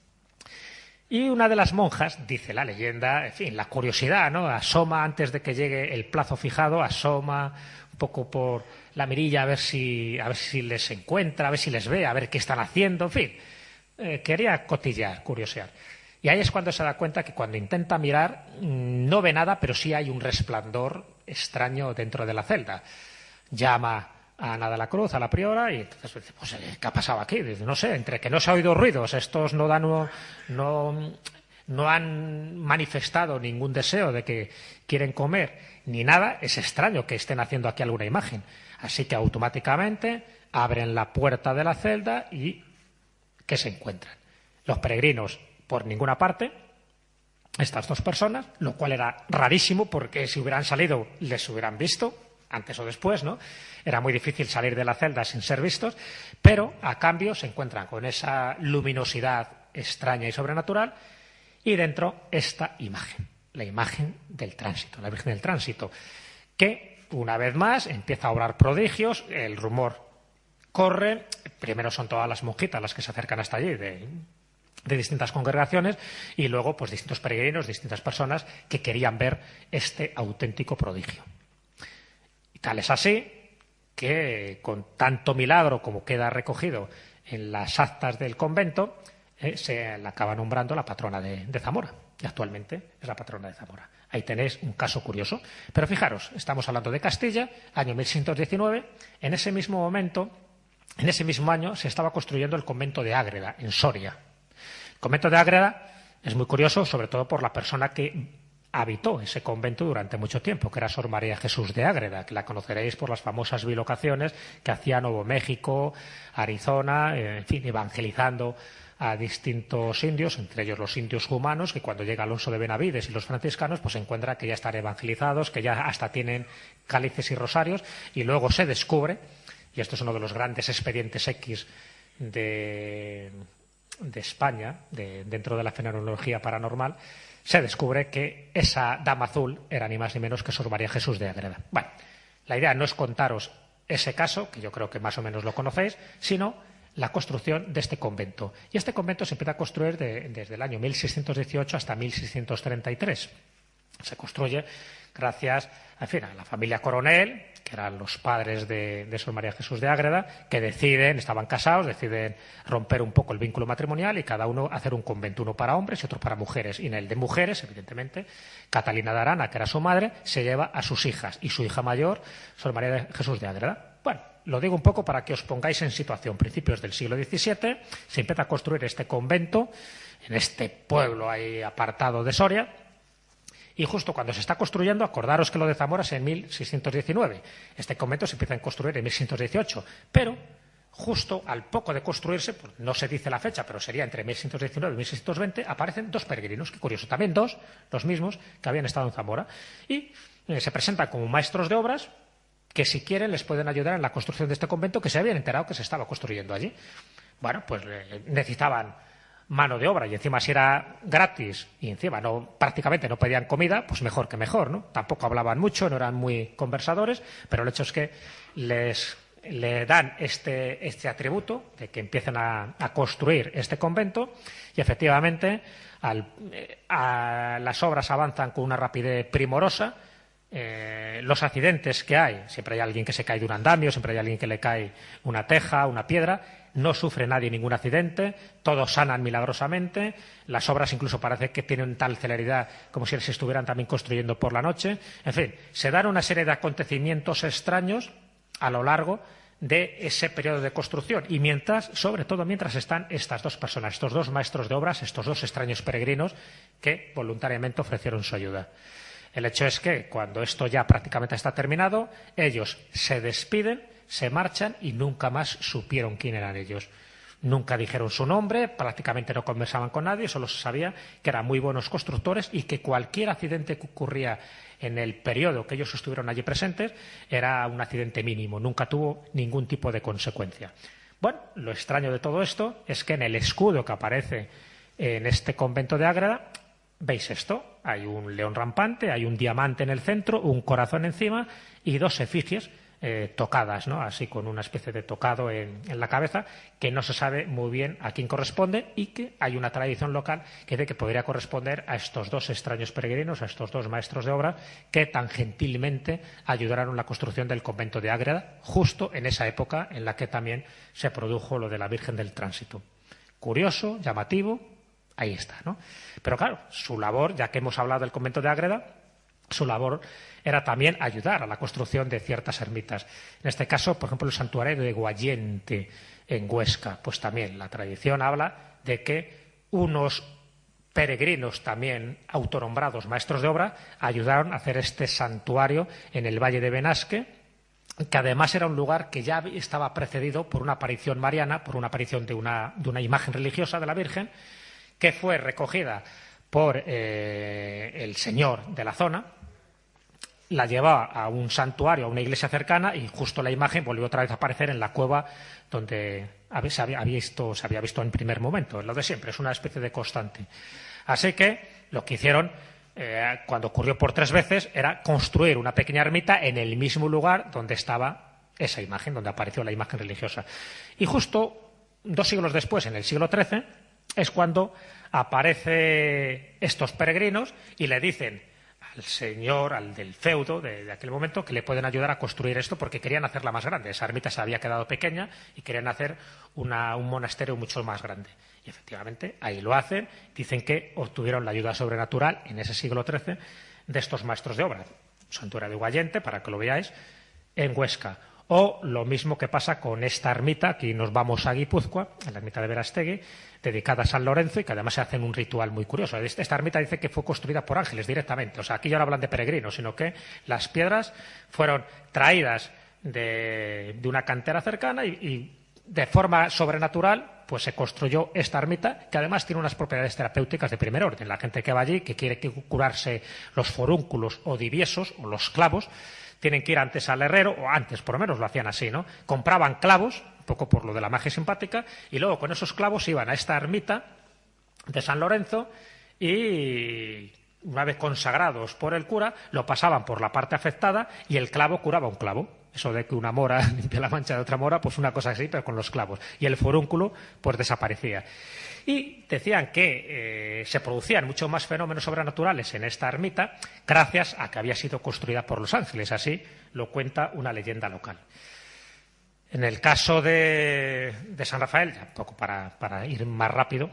Y una de las monjas, dice la leyenda, en fin, la curiosidad, ¿no? Asoma antes de que llegue el plazo fijado, asoma un poco por la mirilla a ver si les encuentra, a ver si les ve, a ver qué están haciendo, en fin. Quería cotillar, curiosear. Y ahí es cuando se da cuenta que cuando intenta mirar no ve nada, pero sí hay un resplandor extraño dentro de la celda. Llama a Ana de la Cruz, a la priora, y entonces dice, pues, ¿qué ha pasado aquí? Dice, no sé, entre que no se ha oído ruidos, estos no han manifestado ningún deseo de que quieren comer, ni nada, es extraño que estén haciendo aquí alguna imagen. Así que automáticamente abren la puerta de la celda y ¿qué se encuentran? Los peregrinos por ninguna parte, estas 2 personas, lo cual era rarísimo porque si hubieran salido les hubieran visto, antes o después, ¿no? Era muy difícil salir de la celda sin ser vistos, pero a cambio se encuentran con esa luminosidad extraña y sobrenatural, y dentro esta imagen, la imagen del tránsito, la Virgen del Tránsito, que una vez más empieza a obrar prodigios. El rumor corre, primero son todas las monjitas las que se acercan hasta allí de distintas congregaciones, y luego pues distintos peregrinos, distintas personas que querían ver este auténtico prodigio. Y tal es así que, con tanto milagro como queda recogido en las actas del convento, se la acaba nombrando la patrona de Zamora, y actualmente es la patrona de Zamora. Ahí tenéis un caso curioso. Pero fijaros, estamos hablando de Castilla, año 1619. En ese mismo momento, en ese mismo año, se estaba construyendo el convento de Ágreda, en Soria. El convento de Ágreda es muy curioso, sobre todo por la persona que habitó ese convento durante mucho tiempo, que era Sor María Jesús de Ágreda, que la conoceréis por las famosas bilocaciones que hacía Nuevo México, Arizona, en fin, evangelizando a distintos indios, entre ellos los indios humanos, que cuando llega Alonso de Benavides y los franciscanos, pues se encuentra que ya están evangelizados, que ya hasta tienen cálices y rosarios, y luego se descubre, y esto es uno de los grandes expedientes X de España, dentro de la fenomenología paranormal, se descubre que esa dama azul era ni más ni menos que Sor María Jesús de Ágreda. Bueno, la idea no es contaros ese caso, que yo creo que más o menos lo conocéis, sino la construcción de este convento. Y este convento se empieza a construir desde el año 1618 hasta 1633. Se construye gracias, en fin, a la familia Coronel, que eran los padres de Sor María Jesús de Ágreda, que estaban casados, deciden romper un poco el vínculo matrimonial y cada uno hacer un convento, uno para hombres y otro para mujeres. Y en el de mujeres, evidentemente, Catalina de Arana, que era su madre, se lleva a sus hijas, y su hija mayor, Sor María Jesús de Ágreda. Bueno, lo digo un poco para que os pongáis en situación. Principios del siglo XVII se empieza a construir este convento en este pueblo ahí apartado de Soria, y justo cuando se está construyendo, acordaros que lo de Zamora es en 1619. Este convento se empieza a construir en 1618, pero justo al poco de construirse, pues no se dice la fecha, pero sería entre 1619 y 1620, aparecen dos peregrinos, qué curioso, también los mismos que habían estado en Zamora, y se presentan como maestros de obras, que si quieren les pueden ayudar en la construcción de este convento, que se habían enterado que se estaba construyendo allí. Bueno, pues necesitaban mano de obra, y encima si era gratis y encima prácticamente no pedían comida, pues mejor que mejor, ¿no? Tampoco hablaban mucho, no eran muy conversadores, pero el hecho es que le dan este atributo de que empiezan a construir este convento, y efectivamente las obras avanzan con una rapidez primorosa. Los accidentes que hay, siempre hay alguien que se cae de un andamio, siempre hay alguien que le cae una teja, una piedra, no sufre nadie ningún accidente, todos sanan milagrosamente, las obras incluso parece que tienen tal celeridad como si se estuvieran también construyendo por la noche. En fin, se dan una serie de acontecimientos extraños a lo largo de ese periodo de construcción, y sobre todo mientras están estas dos personas, estos dos maestros de obras, estos dos extraños peregrinos que voluntariamente ofrecieron su ayuda. El hecho es que cuando esto ya prácticamente está terminado, ellos se despiden, se marchan y nunca más supieron quién eran ellos. Nunca dijeron su nombre, prácticamente no conversaban con nadie, solo se sabía que eran muy buenos constructores y que cualquier accidente que ocurría en el periodo que ellos estuvieron allí presentes era un accidente mínimo, nunca tuvo ningún tipo de consecuencia. Bueno, lo extraño de todo esto es que en el escudo que aparece en este convento de Ágreda, ¿veis esto? Hay un león rampante, hay un diamante en el centro, un corazón encima y dos efigies tocadas, ¿no? Así con una especie de tocado en la cabeza, que no se sabe muy bien a quién corresponde, y que hay una tradición local que dice que podría corresponder a estos dos extraños peregrinos, a estos dos maestros de obra que tan gentilmente ayudaron en la construcción del convento de Ágreda, justo en esa época en la que también se produjo lo de la Virgen del Tránsito. Curioso, llamativo, ahí está, ¿no? Pero claro, su labor, ya que hemos hablado del convento de Ágreda, su labor era también ayudar a la construcción de ciertas ermitas. En este caso, por ejemplo, el santuario de Guayente, en Huesca, pues también la tradición habla de que unos peregrinos también autonombrados maestros de obra ayudaron a hacer este santuario en el Valle de Benasque, que además era un lugar que ya estaba precedido por una aparición mariana, por una aparición de una imagen religiosa de la Virgen, que fue recogida por el señor de la zona, la llevaba a un santuario, a una iglesia cercana, y justo la imagen volvió otra vez a aparecer en la cueva donde se había visto en primer momento. Es lo de siempre, es una especie de constante. Así que lo que hicieron, cuando ocurrió por 3 veces, era construir una pequeña ermita en el mismo lugar donde estaba esa imagen, donde apareció la imagen religiosa. Y justo 2 siglos después, en el siglo XIII, es cuando aparecen estos peregrinos y le dicen al señor, al del feudo de aquel momento, que le pueden ayudar a construir esto porque querían hacerla más grande. Esa ermita se había quedado pequeña y querían hacer un monasterio mucho más grande. Y efectivamente, ahí lo hacen. Dicen que obtuvieron la ayuda sobrenatural en ese siglo XIII de estos maestros de obra. Santuario de Guayente, para que lo veáis, en Huesca. O lo mismo que pasa con esta ermita, aquí nos vamos a Guipúzcoa, en la ermita de Verastegui, dedicada a San Lorenzo, y que además se hacen un ritual muy curioso. Esta ermita dice que fue construida por ángeles directamente. O sea, aquí ya no hablan de peregrinos, sino que las piedras fueron traídas de una cantera cercana y de forma sobrenatural pues se construyó esta ermita, que además tiene unas propiedades terapéuticas de primer orden. La gente que va allí, que quiere curarse los forúnculos o diviesos o los clavos, tienen que ir antes al herrero, o antes por lo menos lo hacían así, ¿no? Compraban clavos, un poco por lo de la magia simpática, y luego con esos clavos iban a esta ermita de San Lorenzo y, una vez consagrados por el cura, lo pasaban por la parte afectada y el clavo curaba un clavo. Eso de que una mora limpia la mancha de otra mora, pues una cosa así, pero con los clavos. Y el forúnculo, pues desaparecía. Y decían que se producían muchos más fenómenos sobrenaturales en esta ermita gracias a que había sido construida por los ángeles. Así lo cuenta una leyenda local. En el caso de San Rafael, ya un poco para ir más rápido,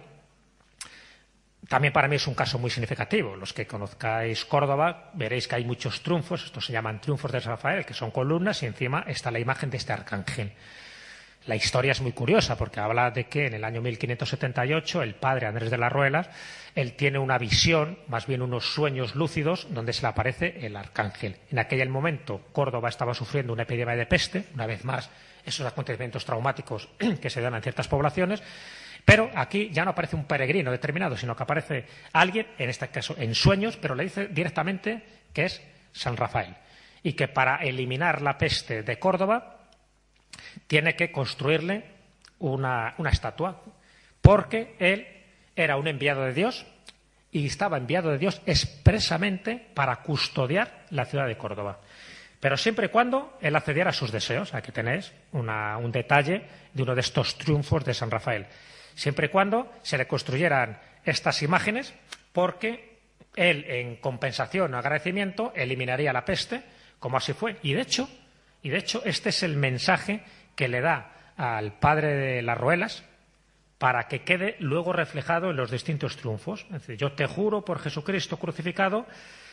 también para mí es un caso muy significativo. Los que conozcáis Córdoba veréis que hay muchos triunfos, estos se llaman triunfos de San Rafael, que son columnas, y encima está la imagen de este arcángel. La historia es muy curiosa porque habla de que en el año 1578 el padre Andrés de las Ruelas, él tiene una visión, más bien unos sueños lúcidos, donde se le aparece el arcángel. En aquel momento Córdoba estaba sufriendo una epidemia de peste, una vez más esos acontecimientos traumáticos que se dan en ciertas poblaciones, pero aquí ya no aparece un peregrino determinado, sino que aparece alguien, en este caso en sueños, pero le dice directamente que es San Rafael y que para eliminar la peste de Córdoba tiene que construirle una estatua, porque él era un enviado de Dios y estaba enviado de Dios expresamente para custodiar la ciudad de Córdoba. Pero siempre y cuando él accediera a sus deseos. Aquí tenéis un detalle de uno de estos triunfos de San Rafael. Siempre y cuando se le construyeran estas imágenes, porque él, en compensación o agradecimiento, eliminaría la peste, como así fue. Y de hecho, este es el mensaje que le da al padre de las Ruelas para que quede luego reflejado en los distintos triunfos. Es decir, yo te juro por Jesucristo crucificado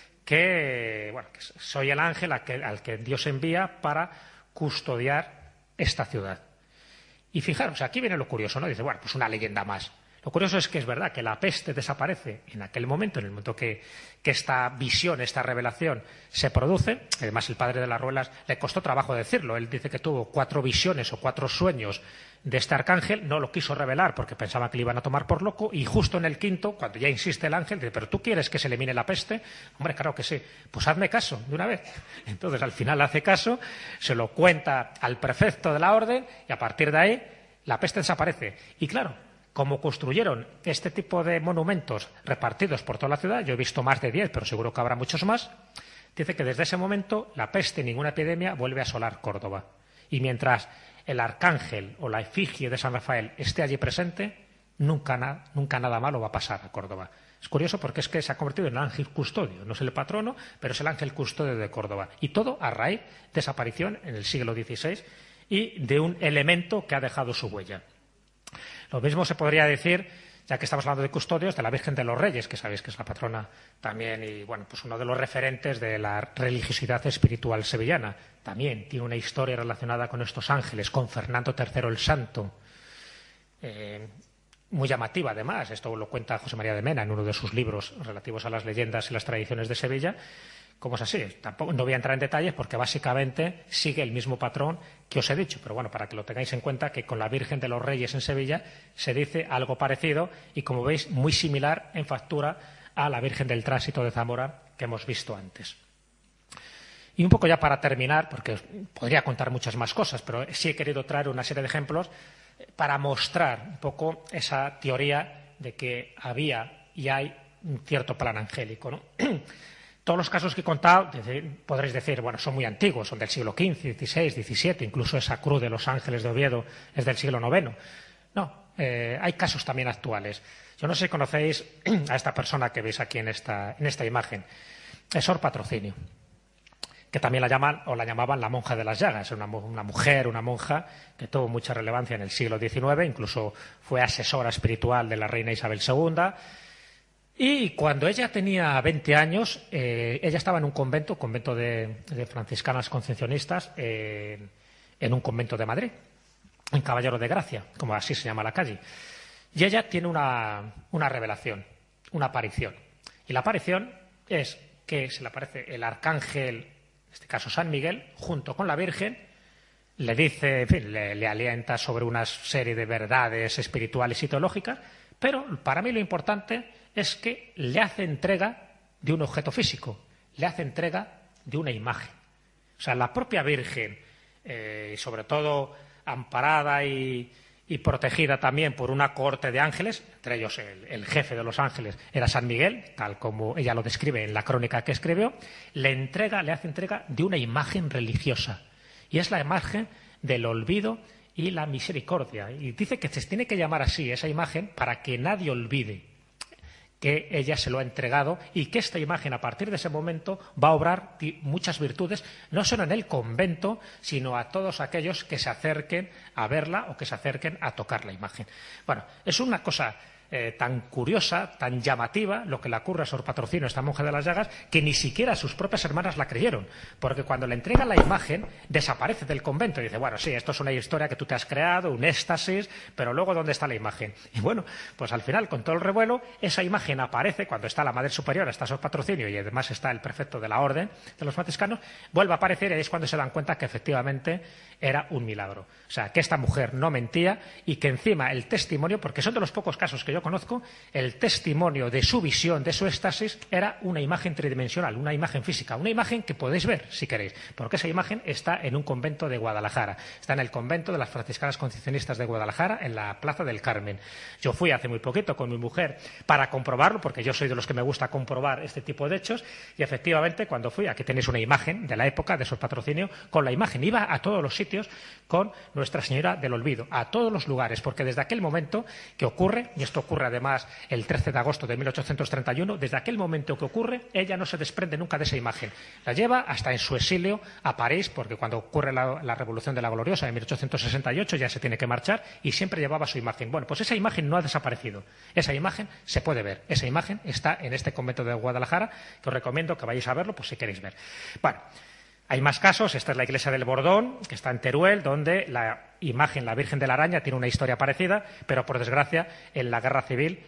que soy el ángel al que Dios envía para custodiar esta ciudad. Y fijaros, aquí viene lo curioso, ¿no? Dice, bueno, pues una leyenda más. Lo curioso es que es verdad que la peste desaparece en aquel momento, en el momento que esta visión, esta revelación se produce. Además, el padre de las Ruelas le costó trabajo decirlo. Él dice que tuvo 4 visiones o 4 sueños de este arcángel, no lo quiso revelar porque pensaba que le iban a tomar por loco, y justo en el quinto, cuando ya insiste el ángel, dice, ¿pero tú quieres que se elimine la peste? Hombre, claro que sí, pues hazme caso de una vez. Entonces, al final hace caso, se lo cuenta al prefecto de la orden, y a partir de ahí la peste desaparece. Y claro, como construyeron este tipo de monumentos repartidos por toda la ciudad, yo he visto más de 10, pero seguro que habrá muchos más, dice que desde ese momento la peste, ninguna epidemia, vuelve a asolar Córdoba. Y mientras el arcángel o la efigie de San Rafael esté allí presente, nunca nada malo va a pasar a Córdoba. Es curioso porque es que se ha convertido en el ángel custodio, no es el patrono, pero es el ángel custodio de Córdoba. Y todo a raíz de esa aparición en el siglo XVI y de un elemento que ha dejado su huella. Lo mismo se podría decir, ya que estamos hablando de custodios, de la Virgen de los Reyes, que sabéis que es la patrona también y pues uno de los referentes de la religiosidad espiritual sevillana. También tiene una historia relacionada con estos ángeles, con Fernando III el Santo, muy llamativa además. Esto lo cuenta José María de Mena en uno de sus libros relativos a las leyendas y las tradiciones de Sevilla. ¿Cómo es así? Tampoco, no voy a entrar en detalles porque básicamente sigue el mismo patrón que os he dicho, pero bueno, para que lo tengáis en cuenta, que con la Virgen de los Reyes en Sevilla se dice algo parecido y, como veis, muy similar en factura a la Virgen del Tránsito de Zamora que hemos visto antes. Y un poco ya para terminar, porque podría contar muchas más cosas, pero sí he querido traer una serie de ejemplos para mostrar un poco esa teoría de que había y hay un cierto plan angélico, ¿no? Todos los casos que he contado, podréis decir, bueno, son muy antiguos, son del siglo XV, XVI, XVII, incluso esa cruz de los ángeles de Oviedo es del siglo IX. No, hay casos también actuales. Yo no sé si conocéis a esta persona que veis aquí en esta imagen. Es Sor Patrocinio, que también la llamaban la monja de las llagas. Una mujer, una monja que tuvo mucha relevancia en el siglo XIX, incluso fue asesora espiritual de la reina Isabel II. Y cuando ella tenía 20 años, ella estaba en un convento de franciscanas concepcionistas, en un convento de Madrid, en Caballero de Gracia, como así se llama la calle. Y ella tiene una revelación, una aparición. Y la aparición es que se le aparece el arcángel, en este caso San Miguel, junto con la Virgen, le dice, en fin, le alienta sobre una serie de verdades espirituales y teológicas, pero para mí lo importante es que le hace entrega de un objeto físico, le hace entrega de una imagen. O sea, la propia Virgen, sobre todo amparada y protegida también por una cohorte de ángeles, entre ellos el jefe de los ángeles era San Miguel, tal como ella lo describe en la crónica que escribió, le hace entrega de una imagen religiosa. Y es la imagen del olvido y la misericordia. Y dice que se tiene que llamar así esa imagen para que nadie olvide que ella se lo ha entregado y que esta imagen a partir de ese momento va a obrar muchas virtudes, no solo en el convento, sino a todos aquellos que se acerquen a verla o que se acerquen a tocar la imagen. Bueno, es una cosa tan curiosa, tan llamativa, lo que le ocurre a Sor Patrocinio, esta monja de las llagas, que ni siquiera sus propias hermanas la creyeron, porque cuando le entrega la imagen desaparece del convento y dice, bueno, sí, esto es una historia que tú te has creado, un éxtasis, pero luego ¿dónde está la imagen? Y bueno, pues al final, con todo el revuelo, esa imagen aparece cuando está la Madre Superiora, está Sor Patrocinio y además está el prefecto de la Orden de los franciscanos, vuelve a aparecer y es cuando se dan cuenta que efectivamente era un milagro. O sea, que esta mujer no mentía y que encima el testimonio, porque son de los pocos casos que yo conozco, el testimonio de su visión, de su éxtasis, era una imagen tridimensional, una imagen física, una imagen que podéis ver si queréis, porque esa imagen está en un convento de Guadalajara, está en el convento de las franciscanas concepcionistas de Guadalajara, en la Plaza del Carmen. Yo fui hace muy poquito con mi mujer para comprobarlo, porque yo soy de los que me gusta comprobar este tipo de hechos, y efectivamente cuando fui, aquí tenéis una imagen de la época de Sor Patrocinio, con la imagen, iba a todos los sitios con Nuestra Señora del Olvido, a todos los lugares, porque desde aquel momento que ocurre, y esto ocurre además el 13 de agosto de 1831, desde aquel momento que ocurre, ella no se desprende nunca de esa imagen. La lleva hasta en su exilio a París, porque cuando ocurre la Revolución de la Gloriosa en 1868 ya se tiene que marchar y siempre llevaba su imagen. Bueno, pues esa imagen no ha desaparecido. Esa imagen se puede ver. Esa imagen está en este convento de Guadalajara, que os recomiendo que vayáis a verlo, pues si queréis ver. Bueno, hay más casos. Esta es la iglesia del Bordón, que está en Teruel, donde la imagen, la Virgen de la Araña, tiene una historia parecida, pero por desgracia en la Guerra Civil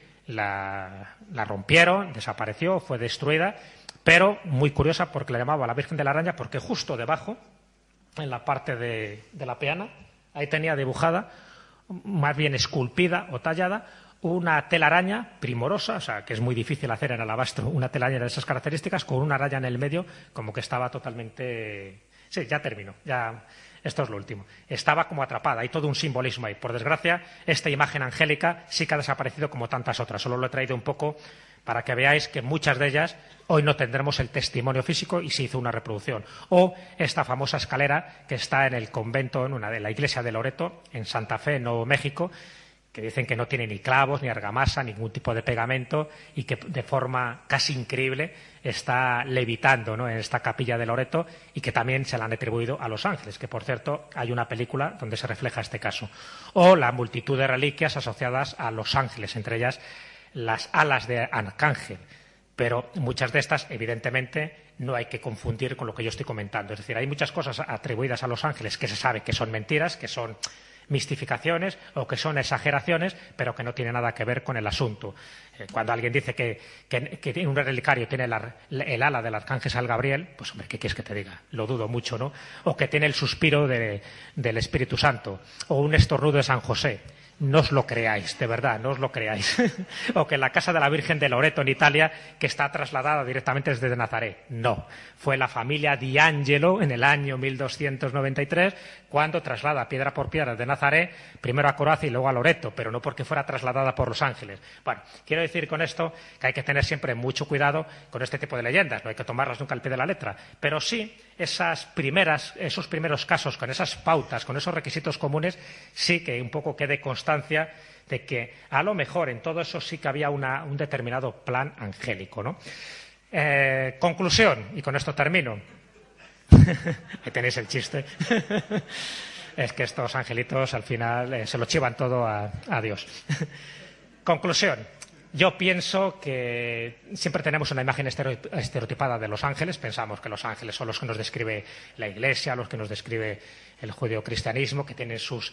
la rompieron, desapareció, fue destruida, pero muy curiosa porque la llamaba la Virgen de la Araña porque justo debajo, en la parte de la peana, ahí tenía dibujada, más bien esculpida o tallada, una telaraña primorosa, o sea, que es muy difícil hacer en alabastro una telaraña de esas características, con una raya en el medio, como que estaba totalmente... Sí, ya termino, ya... Esto es lo último. Estaba como atrapada, hay todo un simbolismo ahí. Por desgracia, esta imagen angélica sí que ha desaparecido como tantas otras. Solo lo he traído un poco para que veáis que muchas de ellas hoy no tendremos el testimonio físico y se hizo una reproducción. O esta famosa escalera que está en el convento, en una de la iglesia de Loreto, en Santa Fe, Nuevo México, que dicen que no tiene ni clavos, ni argamasa, ningún tipo de pegamento y que de forma casi increíble está levitando, ¿no?, en esta capilla de Loreto y que también se la han atribuido a Los Ángeles, que por cierto hay una película donde se refleja este caso. O la multitud de reliquias asociadas a Los Ángeles, entre ellas las alas de arcángel. Pero muchas de estas, evidentemente, no hay que confundir con lo que yo estoy comentando. Es decir, hay muchas cosas atribuidas a Los Ángeles que se sabe que son mentiras, que son mistificaciones o que son exageraciones, pero que no tiene nada que ver con el asunto. Cuando alguien dice que en un relicario tiene el ala del arcángel San Gabriel, pues hombre, ¿qué quieres que te diga? Lo dudo mucho, ¿no? O que tiene el suspiro del Espíritu Santo, o un estornudo de San José. no os lo creáis, de verdad, no os lo creáis. O que la casa de la Virgen de Loreto en Italia, que está trasladada directamente desde Nazaret. No, fue la familia Di Angelo en el año 1293 cuando traslada piedra por piedra de Nazaret, primero a Croacia y luego a Loreto, pero no porque fuera trasladada por los ángeles. Bueno, quiero decir con esto que hay que tener siempre mucho cuidado con este tipo de leyendas, no hay que tomarlas nunca al pie de la letra, pero sí esos primeros casos, con esas pautas, con esos requisitos comunes, sí que un poco quede constancia de que a lo mejor en todo eso sí que había un determinado plan angélico, ¿no? Conclusión, y con esto termino. Ahí tenéis el chiste. Es que estos angelitos al final se lo chivan todo a Dios. Conclusión. Yo pienso que siempre tenemos una imagen estereotipada de los ángeles. Pensamos que los ángeles son los que nos describe la Iglesia, los que nos describe el judeocristianismo, que tienen sus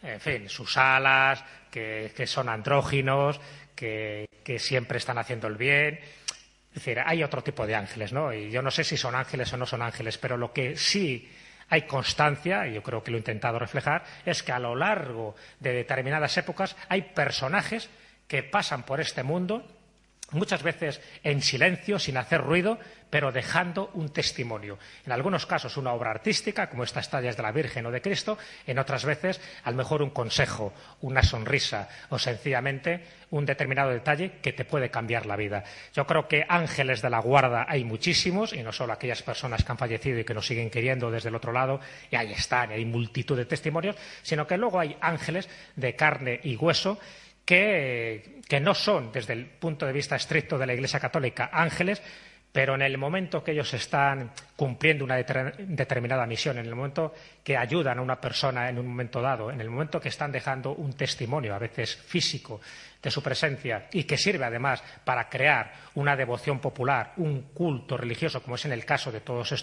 alas, que son andróginos, que siempre están haciendo el bien. Es decir, hay otro tipo de ángeles, ¿no? Y yo no sé si son ángeles o no son ángeles, pero lo que sí hay constancia, y yo creo que lo he intentado reflejar, es que a lo largo de determinadas épocas hay personajes que pasan por este mundo, muchas veces en silencio, sin hacer ruido, pero dejando un testimonio. En algunos casos una obra artística, como estas tallas de la Virgen o de Cristo, en otras veces a lo mejor un consejo, una sonrisa o sencillamente un determinado detalle que te puede cambiar la vida. Yo creo que ángeles de la guarda hay muchísimos, y no solo aquellas personas que han fallecido y que nos siguen queriendo desde el otro lado, y ahí están, y hay multitud de testimonios, sino que luego hay ángeles de carne y hueso que no son, desde el punto de vista estricto de la Iglesia Católica, ángeles, pero en el momento que ellos están cumpliendo una determinada misión, en el momento que ayudan a una persona en un momento dado, en el momento que están dejando un testimonio, a veces físico, de su presencia, y que sirve además para crear una devoción popular, un culto religioso, como es en el caso de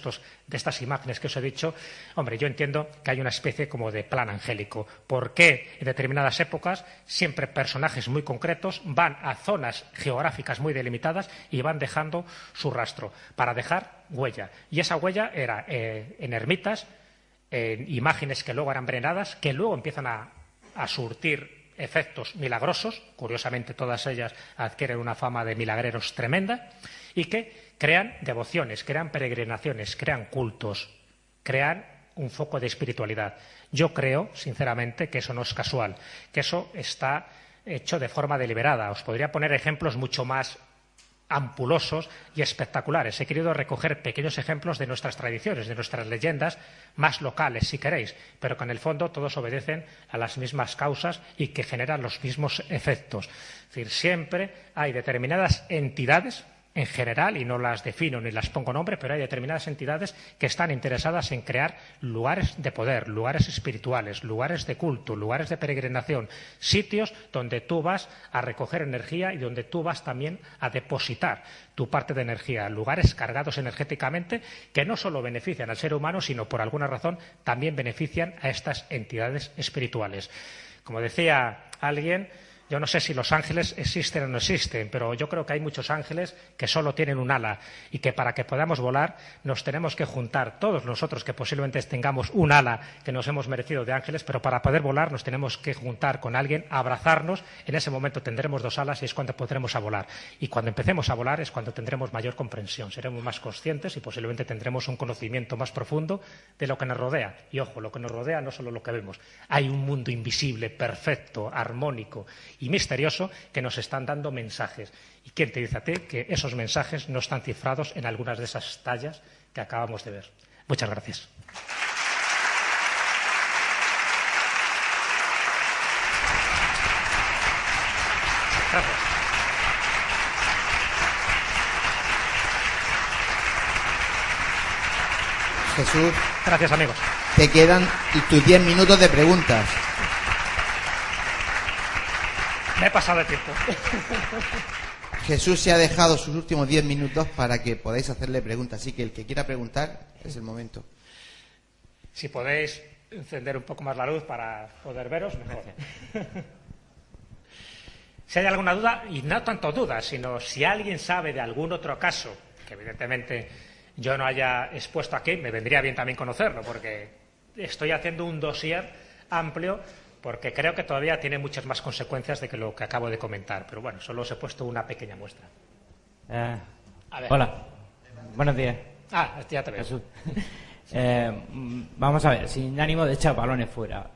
de estas imágenes que os he dicho, hombre, yo entiendo que hay una especie como de plan angélico. ¿Por qué en determinadas épocas siempre personajes muy concretos van a zonas geográficas muy delimitadas y van dejando su rastro para dejar huella? Y esa huella era en ermitas, en imágenes que luego eran venenadas, que luego empiezan a surtir efectos milagrosos, curiosamente todas ellas adquieren una fama de milagreros tremenda, y que crean devociones, crean peregrinaciones, crean cultos, crean un foco de espiritualidad. Yo creo, sinceramente, que eso no es casual, que eso está hecho de forma deliberada. Os podría poner ejemplos mucho más ampulosos y espectaculares. He querido recoger pequeños ejemplos de nuestras tradiciones, de nuestras leyendas más locales, si queréis, pero que en el fondo todos obedecen a las mismas causas y que generan los mismos efectos. Es decir, siempre hay determinadas entidades, en general, y no las defino ni las pongo nombre, pero hay determinadas entidades que están interesadas en crear lugares de poder, lugares espirituales, lugares de culto, lugares de peregrinación, sitios donde tú vas a recoger energía y donde tú vas también a depositar tu parte de energía, lugares cargados energéticamente que no solo benefician al ser humano, sino por alguna razón también benefician a estas entidades espirituales. Como decía alguien, yo no sé si los ángeles existen o no existen, pero yo creo que hay muchos ángeles que solo tienen un ala y que para que podamos volar nos tenemos que juntar todos nosotros que posiblemente tengamos un ala que nos hemos merecido de ángeles, pero para poder volar nos tenemos que juntar con alguien, abrazarnos, en ese momento tendremos dos alas y es cuando podremos volar. Y cuando empecemos a volar es cuando tendremos mayor comprensión, seremos más conscientes y posiblemente tendremos un conocimiento más profundo de lo que nos rodea. Y ojo, lo que nos rodea no solo lo que vemos, hay un mundo invisible, perfecto, armónico y misterioso que nos están dando mensajes. ¿Y quién te dice a ti que esos mensajes no están cifrados en algunas de esas tallas que acabamos de ver? Muchas gracias. Gracias. Jesús. Gracias, amigos. Te quedan tus 10 minutos de preguntas. Me he pasado de tiempo. Jesús se ha dejado sus últimos 10 minutos para que podáis hacerle preguntas. Así que el que quiera preguntar es el momento. Si podéis encender un poco más la luz para poder veros, mejor. Si hay alguna duda, y no tanto duda, sino si alguien sabe de algún otro caso, que evidentemente yo no haya expuesto aquí, me vendría bien también conocerlo, porque estoy haciendo un dossier amplio porque creo que todavía tiene muchas más consecuencias de que lo que acabo de comentar. Pero bueno, solo os he puesto una pequeña muestra. A ver. Hola, buenos días. Ya te veo. Jesús. Vamos a ver, sin ánimo de echar balones fuera.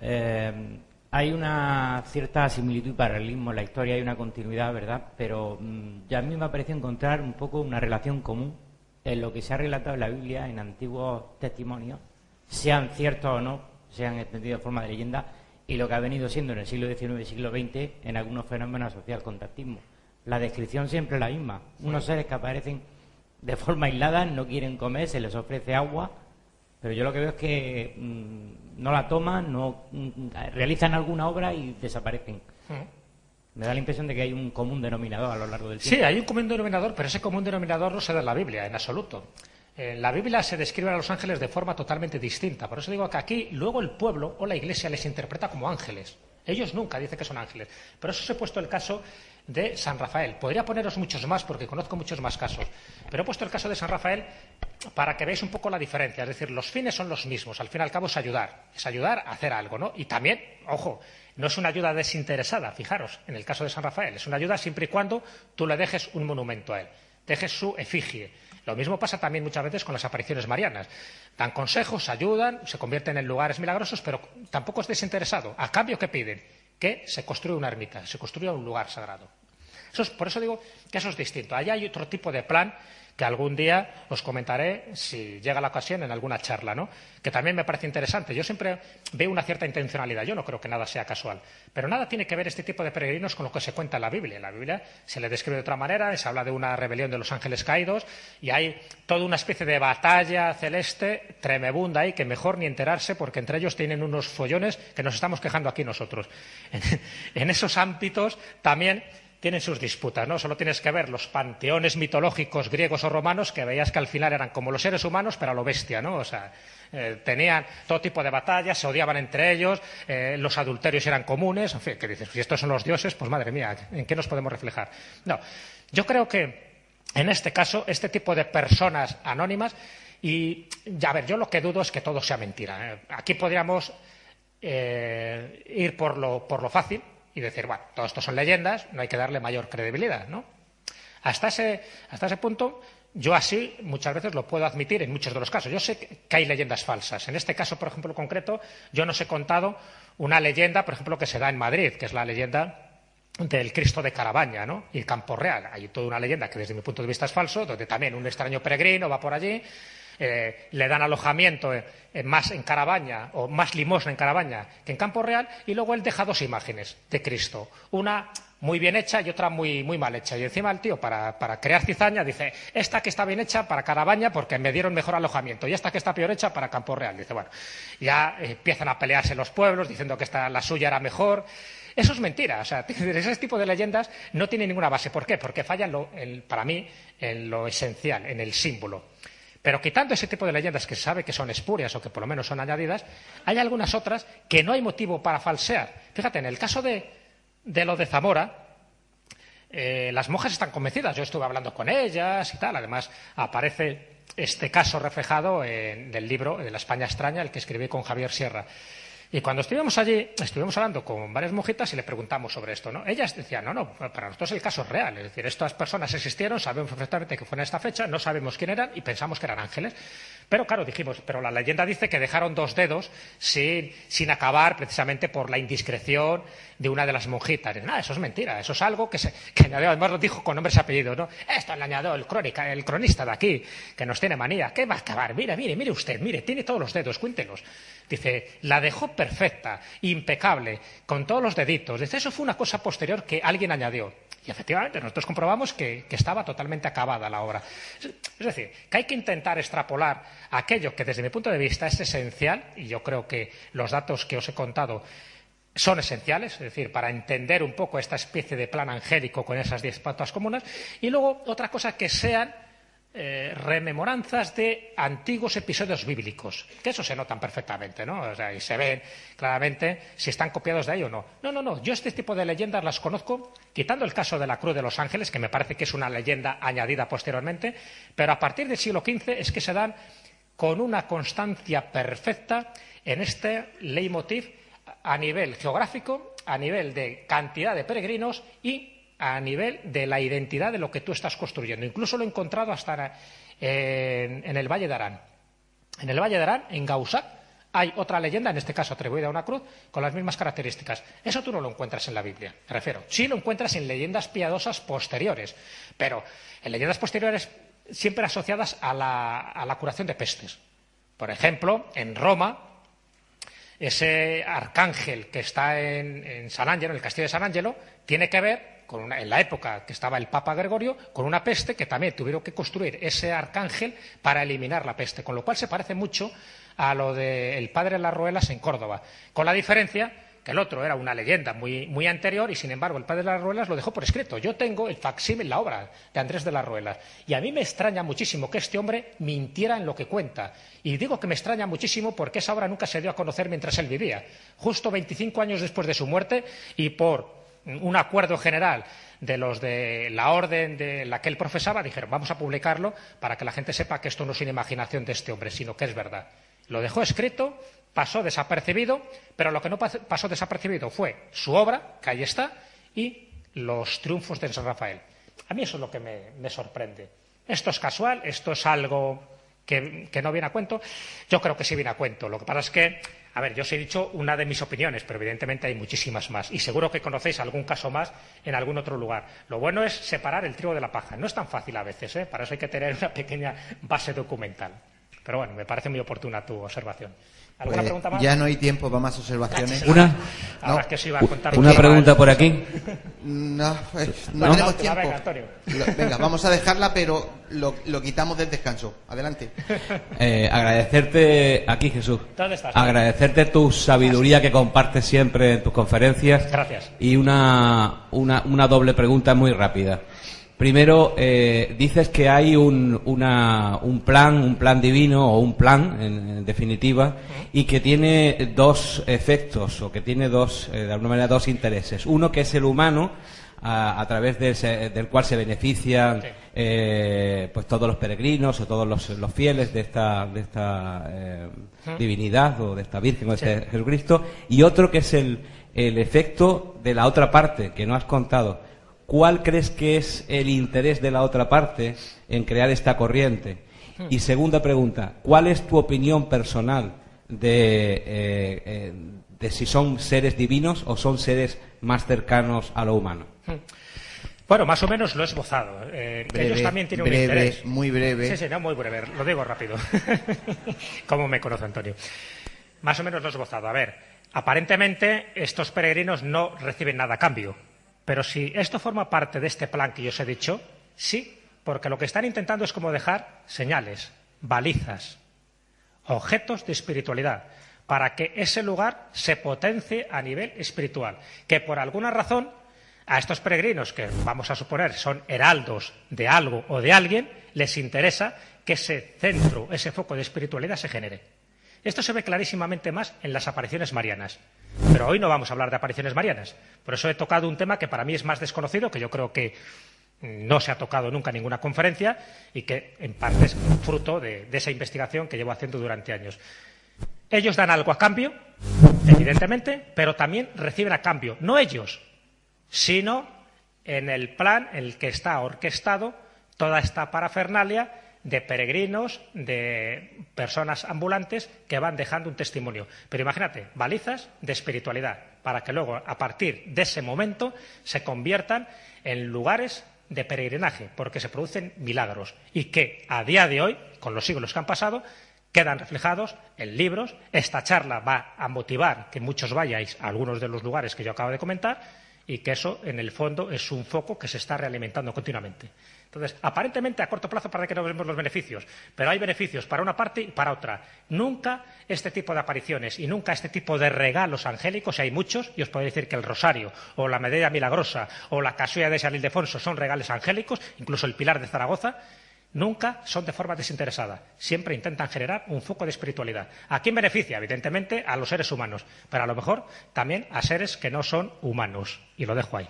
Hay una cierta similitud y paralelismo en la historia, hay una continuidad, ¿verdad? Pero ya a mí me ha parecido encontrar un poco una relación común en lo que se ha relatado en la Biblia, en antiguos testimonios, sean ciertos o no, sean entendidos de forma de leyenda, y lo que ha venido siendo en el siglo XIX y siglo XX en algunos fenómenos asociados al contactismo. La descripción siempre es la misma. Unos seres que aparecen de forma aislada, no quieren comer, se les ofrece agua, pero yo lo que veo es que no la toman, no realizan alguna obra y desaparecen. Me da la impresión de que hay un común denominador a lo largo del tiempo. Sí, hay un común denominador, pero ese común denominador no se da en la Biblia, en absoluto. En la Biblia se describen a los ángeles de forma totalmente distinta. Por eso digo que aquí luego el pueblo o la Iglesia les interpreta como ángeles. Ellos nunca dicen que son ángeles. Por eso os he puesto el caso de San Rafael. Podría poneros muchos más porque conozco muchos más casos. Pero he puesto el caso de San Rafael para que veáis un poco la diferencia. Es decir, los fines son los mismos. Al fin y al cabo es ayudar. Es ayudar a hacer algo, ¿no? Y también, ojo, no es una ayuda desinteresada, fijaros, en el caso de San Rafael. Es una ayuda siempre y cuando tú le dejes un monumento a él. Dejes su efigie. Lo mismo pasa también muchas veces con las apariciones marianas. Dan consejos, ayudan, se convierten en lugares milagrosos, pero tampoco es desinteresado. ¿A cambio qué piden? Que se construya una ermita, se construya un lugar sagrado. Por eso digo que eso es distinto. Allá hay otro tipo de plan que algún día os comentaré, si llega la ocasión, en alguna charla, ¿no? Que también me parece interesante. Yo siempre veo una cierta intencionalidad. Yo no creo que nada sea casual. Pero nada tiene que ver este tipo de peregrinos con lo que se cuenta en la Biblia. En la Biblia se le describe de otra manera, se habla de una rebelión de los ángeles caídos y hay toda una especie de batalla celeste tremebunda ahí que mejor ni enterarse porque entre ellos tienen unos follones que nos estamos quejando aquí nosotros. En esos ámbitos también tienen sus disputas, ¿no? Solo tienes que ver los panteones mitológicos griegos o romanos que veías que al final eran como los seres humanos, pero a lo bestia, ¿no? O sea, tenían todo tipo de batallas, se odiaban entre ellos, los adulterios eran comunes, en fin, que dices, si estos son los dioses, pues madre mía, ¿en qué nos podemos reflejar? No, yo creo que en este caso, este tipo de personas anónimas, y ya a ver, yo lo que dudo es que todo sea mentira. Aquí podríamos ir por lo fácil, y decir, bueno, todo esto son leyendas, no hay que darle mayor credibilidad, ¿no? Hasta ese punto, yo así muchas veces lo puedo admitir en muchos de los casos. Yo sé que hay leyendas falsas. En este caso, por ejemplo, concreto, yo no os he contado una leyenda, por ejemplo, que se da en Madrid, que es la leyenda del Cristo de Carabaña, ¿no? Y Campo Real. Hay toda una leyenda que desde mi punto de vista es falso, donde también un extraño peregrino va por allí, le dan alojamiento más en Carabaña o más limosna en Carabaña que en Campo Real y luego él deja dos imágenes de Cristo, una muy bien hecha y otra muy, muy mal hecha, y encima el tío para crear cizaña dice, esta que está bien hecha para Carabaña porque me dieron mejor alojamiento y esta que está peor hecha para Campo Real. Dice, bueno, ya empiezan a pelearse los pueblos diciendo que la suya era mejor. Eso es mentira. O sea, ese tipo de leyendas no tiene ninguna base. ¿Por qué? Porque fallan para mí en lo esencial, en el símbolo. Pero quitando ese tipo de leyendas que se sabe que son espurias o que por lo menos son añadidas, hay algunas otras que no hay motivo para falsear. Fíjate, en el caso de lo de Zamora, las monjas están convencidas. Yo estuve hablando con ellas y tal. Además, aparece este caso reflejado en el libro de La España extraña, el que escribí con Javier Sierra. Y cuando estuvimos allí, estuvimos hablando con varias monjitas y le preguntamos sobre esto, ¿no? Ellas decían, no, para nosotros el caso es real. Es decir, estas personas existieron, sabemos perfectamente que fue en esta fecha, no sabemos quién eran y pensamos que eran ángeles. Pero claro, dijimos, pero la leyenda dice que dejaron 2 dedos sin acabar precisamente por la indiscreción de una de las monjitas. Nada, eso es mentira, eso es algo que añadió, además lo dijo con nombres y apellidos, ¿no? Esto le añadió el cronista de aquí, que nos tiene manía. ¿Qué va a acabar? Mire usted, tiene todos los dedos, cuéntelos. Dice, la dejó perfecta, impecable, con todos los deditos. Dice, eso fue una cosa posterior que alguien añadió. Y efectivamente, nosotros comprobamos que estaba totalmente acabada la obra. Es decir, que hay que intentar extrapolar aquello que desde mi punto de vista es esencial, y yo creo que los datos que os he contado son esenciales, es decir, para entender un poco esta especie de plan angélico con esas 10 pautas comunes, y luego otra cosa que sean rememoranzas de antiguos episodios bíblicos, que eso se notan perfectamente, ¿no? O sea, y se ven claramente si están copiados de ahí o no. No, yo este tipo de leyendas las conozco, quitando el caso de la Cruz de los Ángeles, que me parece que es una leyenda añadida posteriormente, pero a partir del siglo XV es que se dan con una constancia perfecta en este leitmotiv a nivel geográfico, a nivel de cantidad de peregrinos y a nivel de la identidad de lo que tú estás construyendo. Incluso lo he encontrado hasta en el Valle de Arán. En el Valle de Arán, en Gaussac, hay otra leyenda, en este caso atribuida a una cruz, con las mismas características. Eso tú no lo encuentras en la Biblia, me refiero. Sí lo encuentras en leyendas piadosas posteriores, pero en leyendas posteriores siempre asociadas a la curación de pestes. Por ejemplo, en Roma, ese arcángel que está en San Angelo, en el castillo de San Angelo, tiene que ver, en la época que estaba el Papa Gregorio, con una peste que también tuvieron que construir ese arcángel para eliminar la peste, con lo cual se parece mucho a lo del Padre de las Ruelas en Córdoba, con la diferencia que el otro era una leyenda muy, muy anterior y, sin embargo, el Padre de las Ruelas lo dejó por escrito. Yo tengo el facsímil, la obra de Andrés de las Ruelas, y a mí me extraña muchísimo que este hombre mintiera en lo que cuenta. Y digo que me extraña muchísimo porque esa obra nunca se dio a conocer mientras él vivía. Justo 25 años después de su muerte, y por un acuerdo general de los de la orden de la que él profesaba, dijeron, vamos a publicarlo para que la gente sepa que esto no es una imaginación de este hombre, sino que es verdad. Lo dejó escrito, pasó desapercibido, pero lo que no pasó desapercibido fue su obra, que ahí está, y los triunfos de San Rafael. A mí eso es lo que me sorprende. Esto es casual, esto es algo que no viene a cuento. Yo creo que sí viene a cuento. Lo que pasa es que, a ver, yo os he dicho una de mis opiniones, pero evidentemente hay muchísimas más. Y seguro que conocéis algún caso más en algún otro lugar. Lo bueno es separar el trigo de la paja. No es tan fácil a veces, ¿eh? Para eso hay que tener una pequeña base documental. Pero bueno, me parece muy oportuna tu observación. ¿Alguna pregunta más? Ya no hay tiempo para más observaciones. Ahora es que os iba a contar una pregunta por aquí. No tenemos tiempo. Venga, Antonio. Venga, vamos a dejarla, pero lo quitamos del descanso. Adelante. Agradecerte aquí, Jesús. ¿Dónde estás? Agradecerte tu sabiduría que compartes siempre en tus conferencias. Gracias. Y una doble pregunta muy rápida. Primero, dices que hay un plan divino, o un plan, en definitiva, y que tiene dos efectos, o que tiene de alguna manera dos intereses. Uno, que es el humano, a través del cual se benefician pues todos los peregrinos o todos los fieles de esta divinidad, o de esta Virgen, o de este Jesucristo. Y otro, que es el efecto de la otra parte, que no has contado. ¿Cuál crees que es el interés de la otra parte en crear esta corriente? Y segunda pregunta, ¿cuál es tu opinión personal de si son seres divinos o son seres más cercanos a lo humano? Bueno, más o menos lo he esbozado. Ellos también tienen un interés. Muy breve. Sí, no, muy breve. Lo digo rápido. ¿Cómo me conoce Antonio? Más o menos lo he esbozado. A ver, aparentemente estos peregrinos no reciben nada a cambio. Pero si esto forma parte de este plan que yo os he dicho, sí, porque lo que están intentando es como dejar señales, balizas, objetos de espiritualidad, para que ese lugar se potencie a nivel espiritual. Que por alguna razón a estos peregrinos, que vamos a suponer son heraldos de algo o de alguien, les interesa que ese centro, ese foco de espiritualidad se genere. Esto se ve clarísimamente más en las apariciones marianas. Pero hoy no vamos a hablar de apariciones marianas. Por eso he tocado un tema que para mí es más desconocido, que yo creo que no se ha tocado nunca en ninguna conferencia y que en parte es fruto de esa investigación que llevo haciendo durante años. Ellos dan algo a cambio, evidentemente, pero también reciben a cambio, no ellos, sino en el plan en el que está orquestado toda esta parafernalia de peregrinos, de personas ambulantes que van dejando un testimonio. Pero imagínate, balizas de espiritualidad, para que luego, a partir de ese momento, se conviertan en lugares de peregrinaje, porque se producen milagros y que a día de hoy, con los siglos que han pasado, quedan reflejados en libros. Esta charla va a motivar que muchos vayáis a algunos de los lugares que yo acabo de comentar, y que eso, en el fondo, es un foco que se está realimentando continuamente. Entonces, aparentemente a corto plazo parece que no vemos los beneficios, pero hay beneficios para una parte y para otra. Nunca este tipo de apariciones y nunca este tipo de regalos angélicos, y hay muchos, y os puedo decir que el rosario, o la medalla milagrosa, o la casulla de San Ildefonso son regales angélicos, incluso el pilar de Zaragoza, nunca son de forma desinteresada. Siempre intentan generar un foco de espiritualidad. ¿A quién beneficia? Evidentemente a los seres humanos, pero a lo mejor también a seres que no son humanos. Y lo dejo ahí.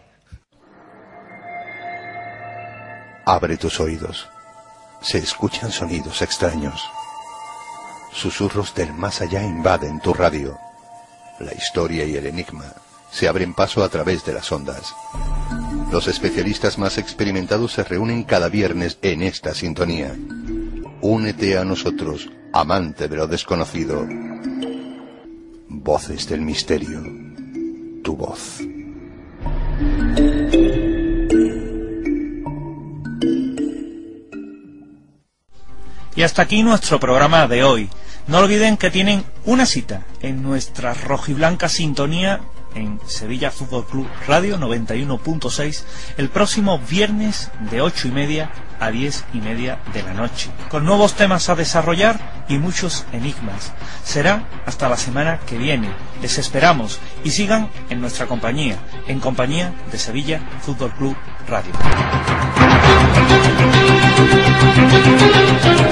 Abre tus oídos. Se escuchan sonidos extraños. Susurros del más allá invaden tu radio. La historia y el enigma se abren paso a través de las ondas. Los especialistas más experimentados se reúnen cada viernes en esta sintonía. Únete a nosotros, amante de lo desconocido. Voces del misterio. Tu voz. Y hasta aquí nuestro programa de hoy. No olviden que tienen una cita en nuestra rojiblanca sintonía en Sevilla Fútbol Club Radio 91.6 el próximo viernes de 8:30 a 10:30 de la noche, con nuevos temas a desarrollar y muchos enigmas. Será hasta la semana que viene. Les esperamos y sigan en nuestra compañía, en compañía de Sevilla Fútbol Club Radio.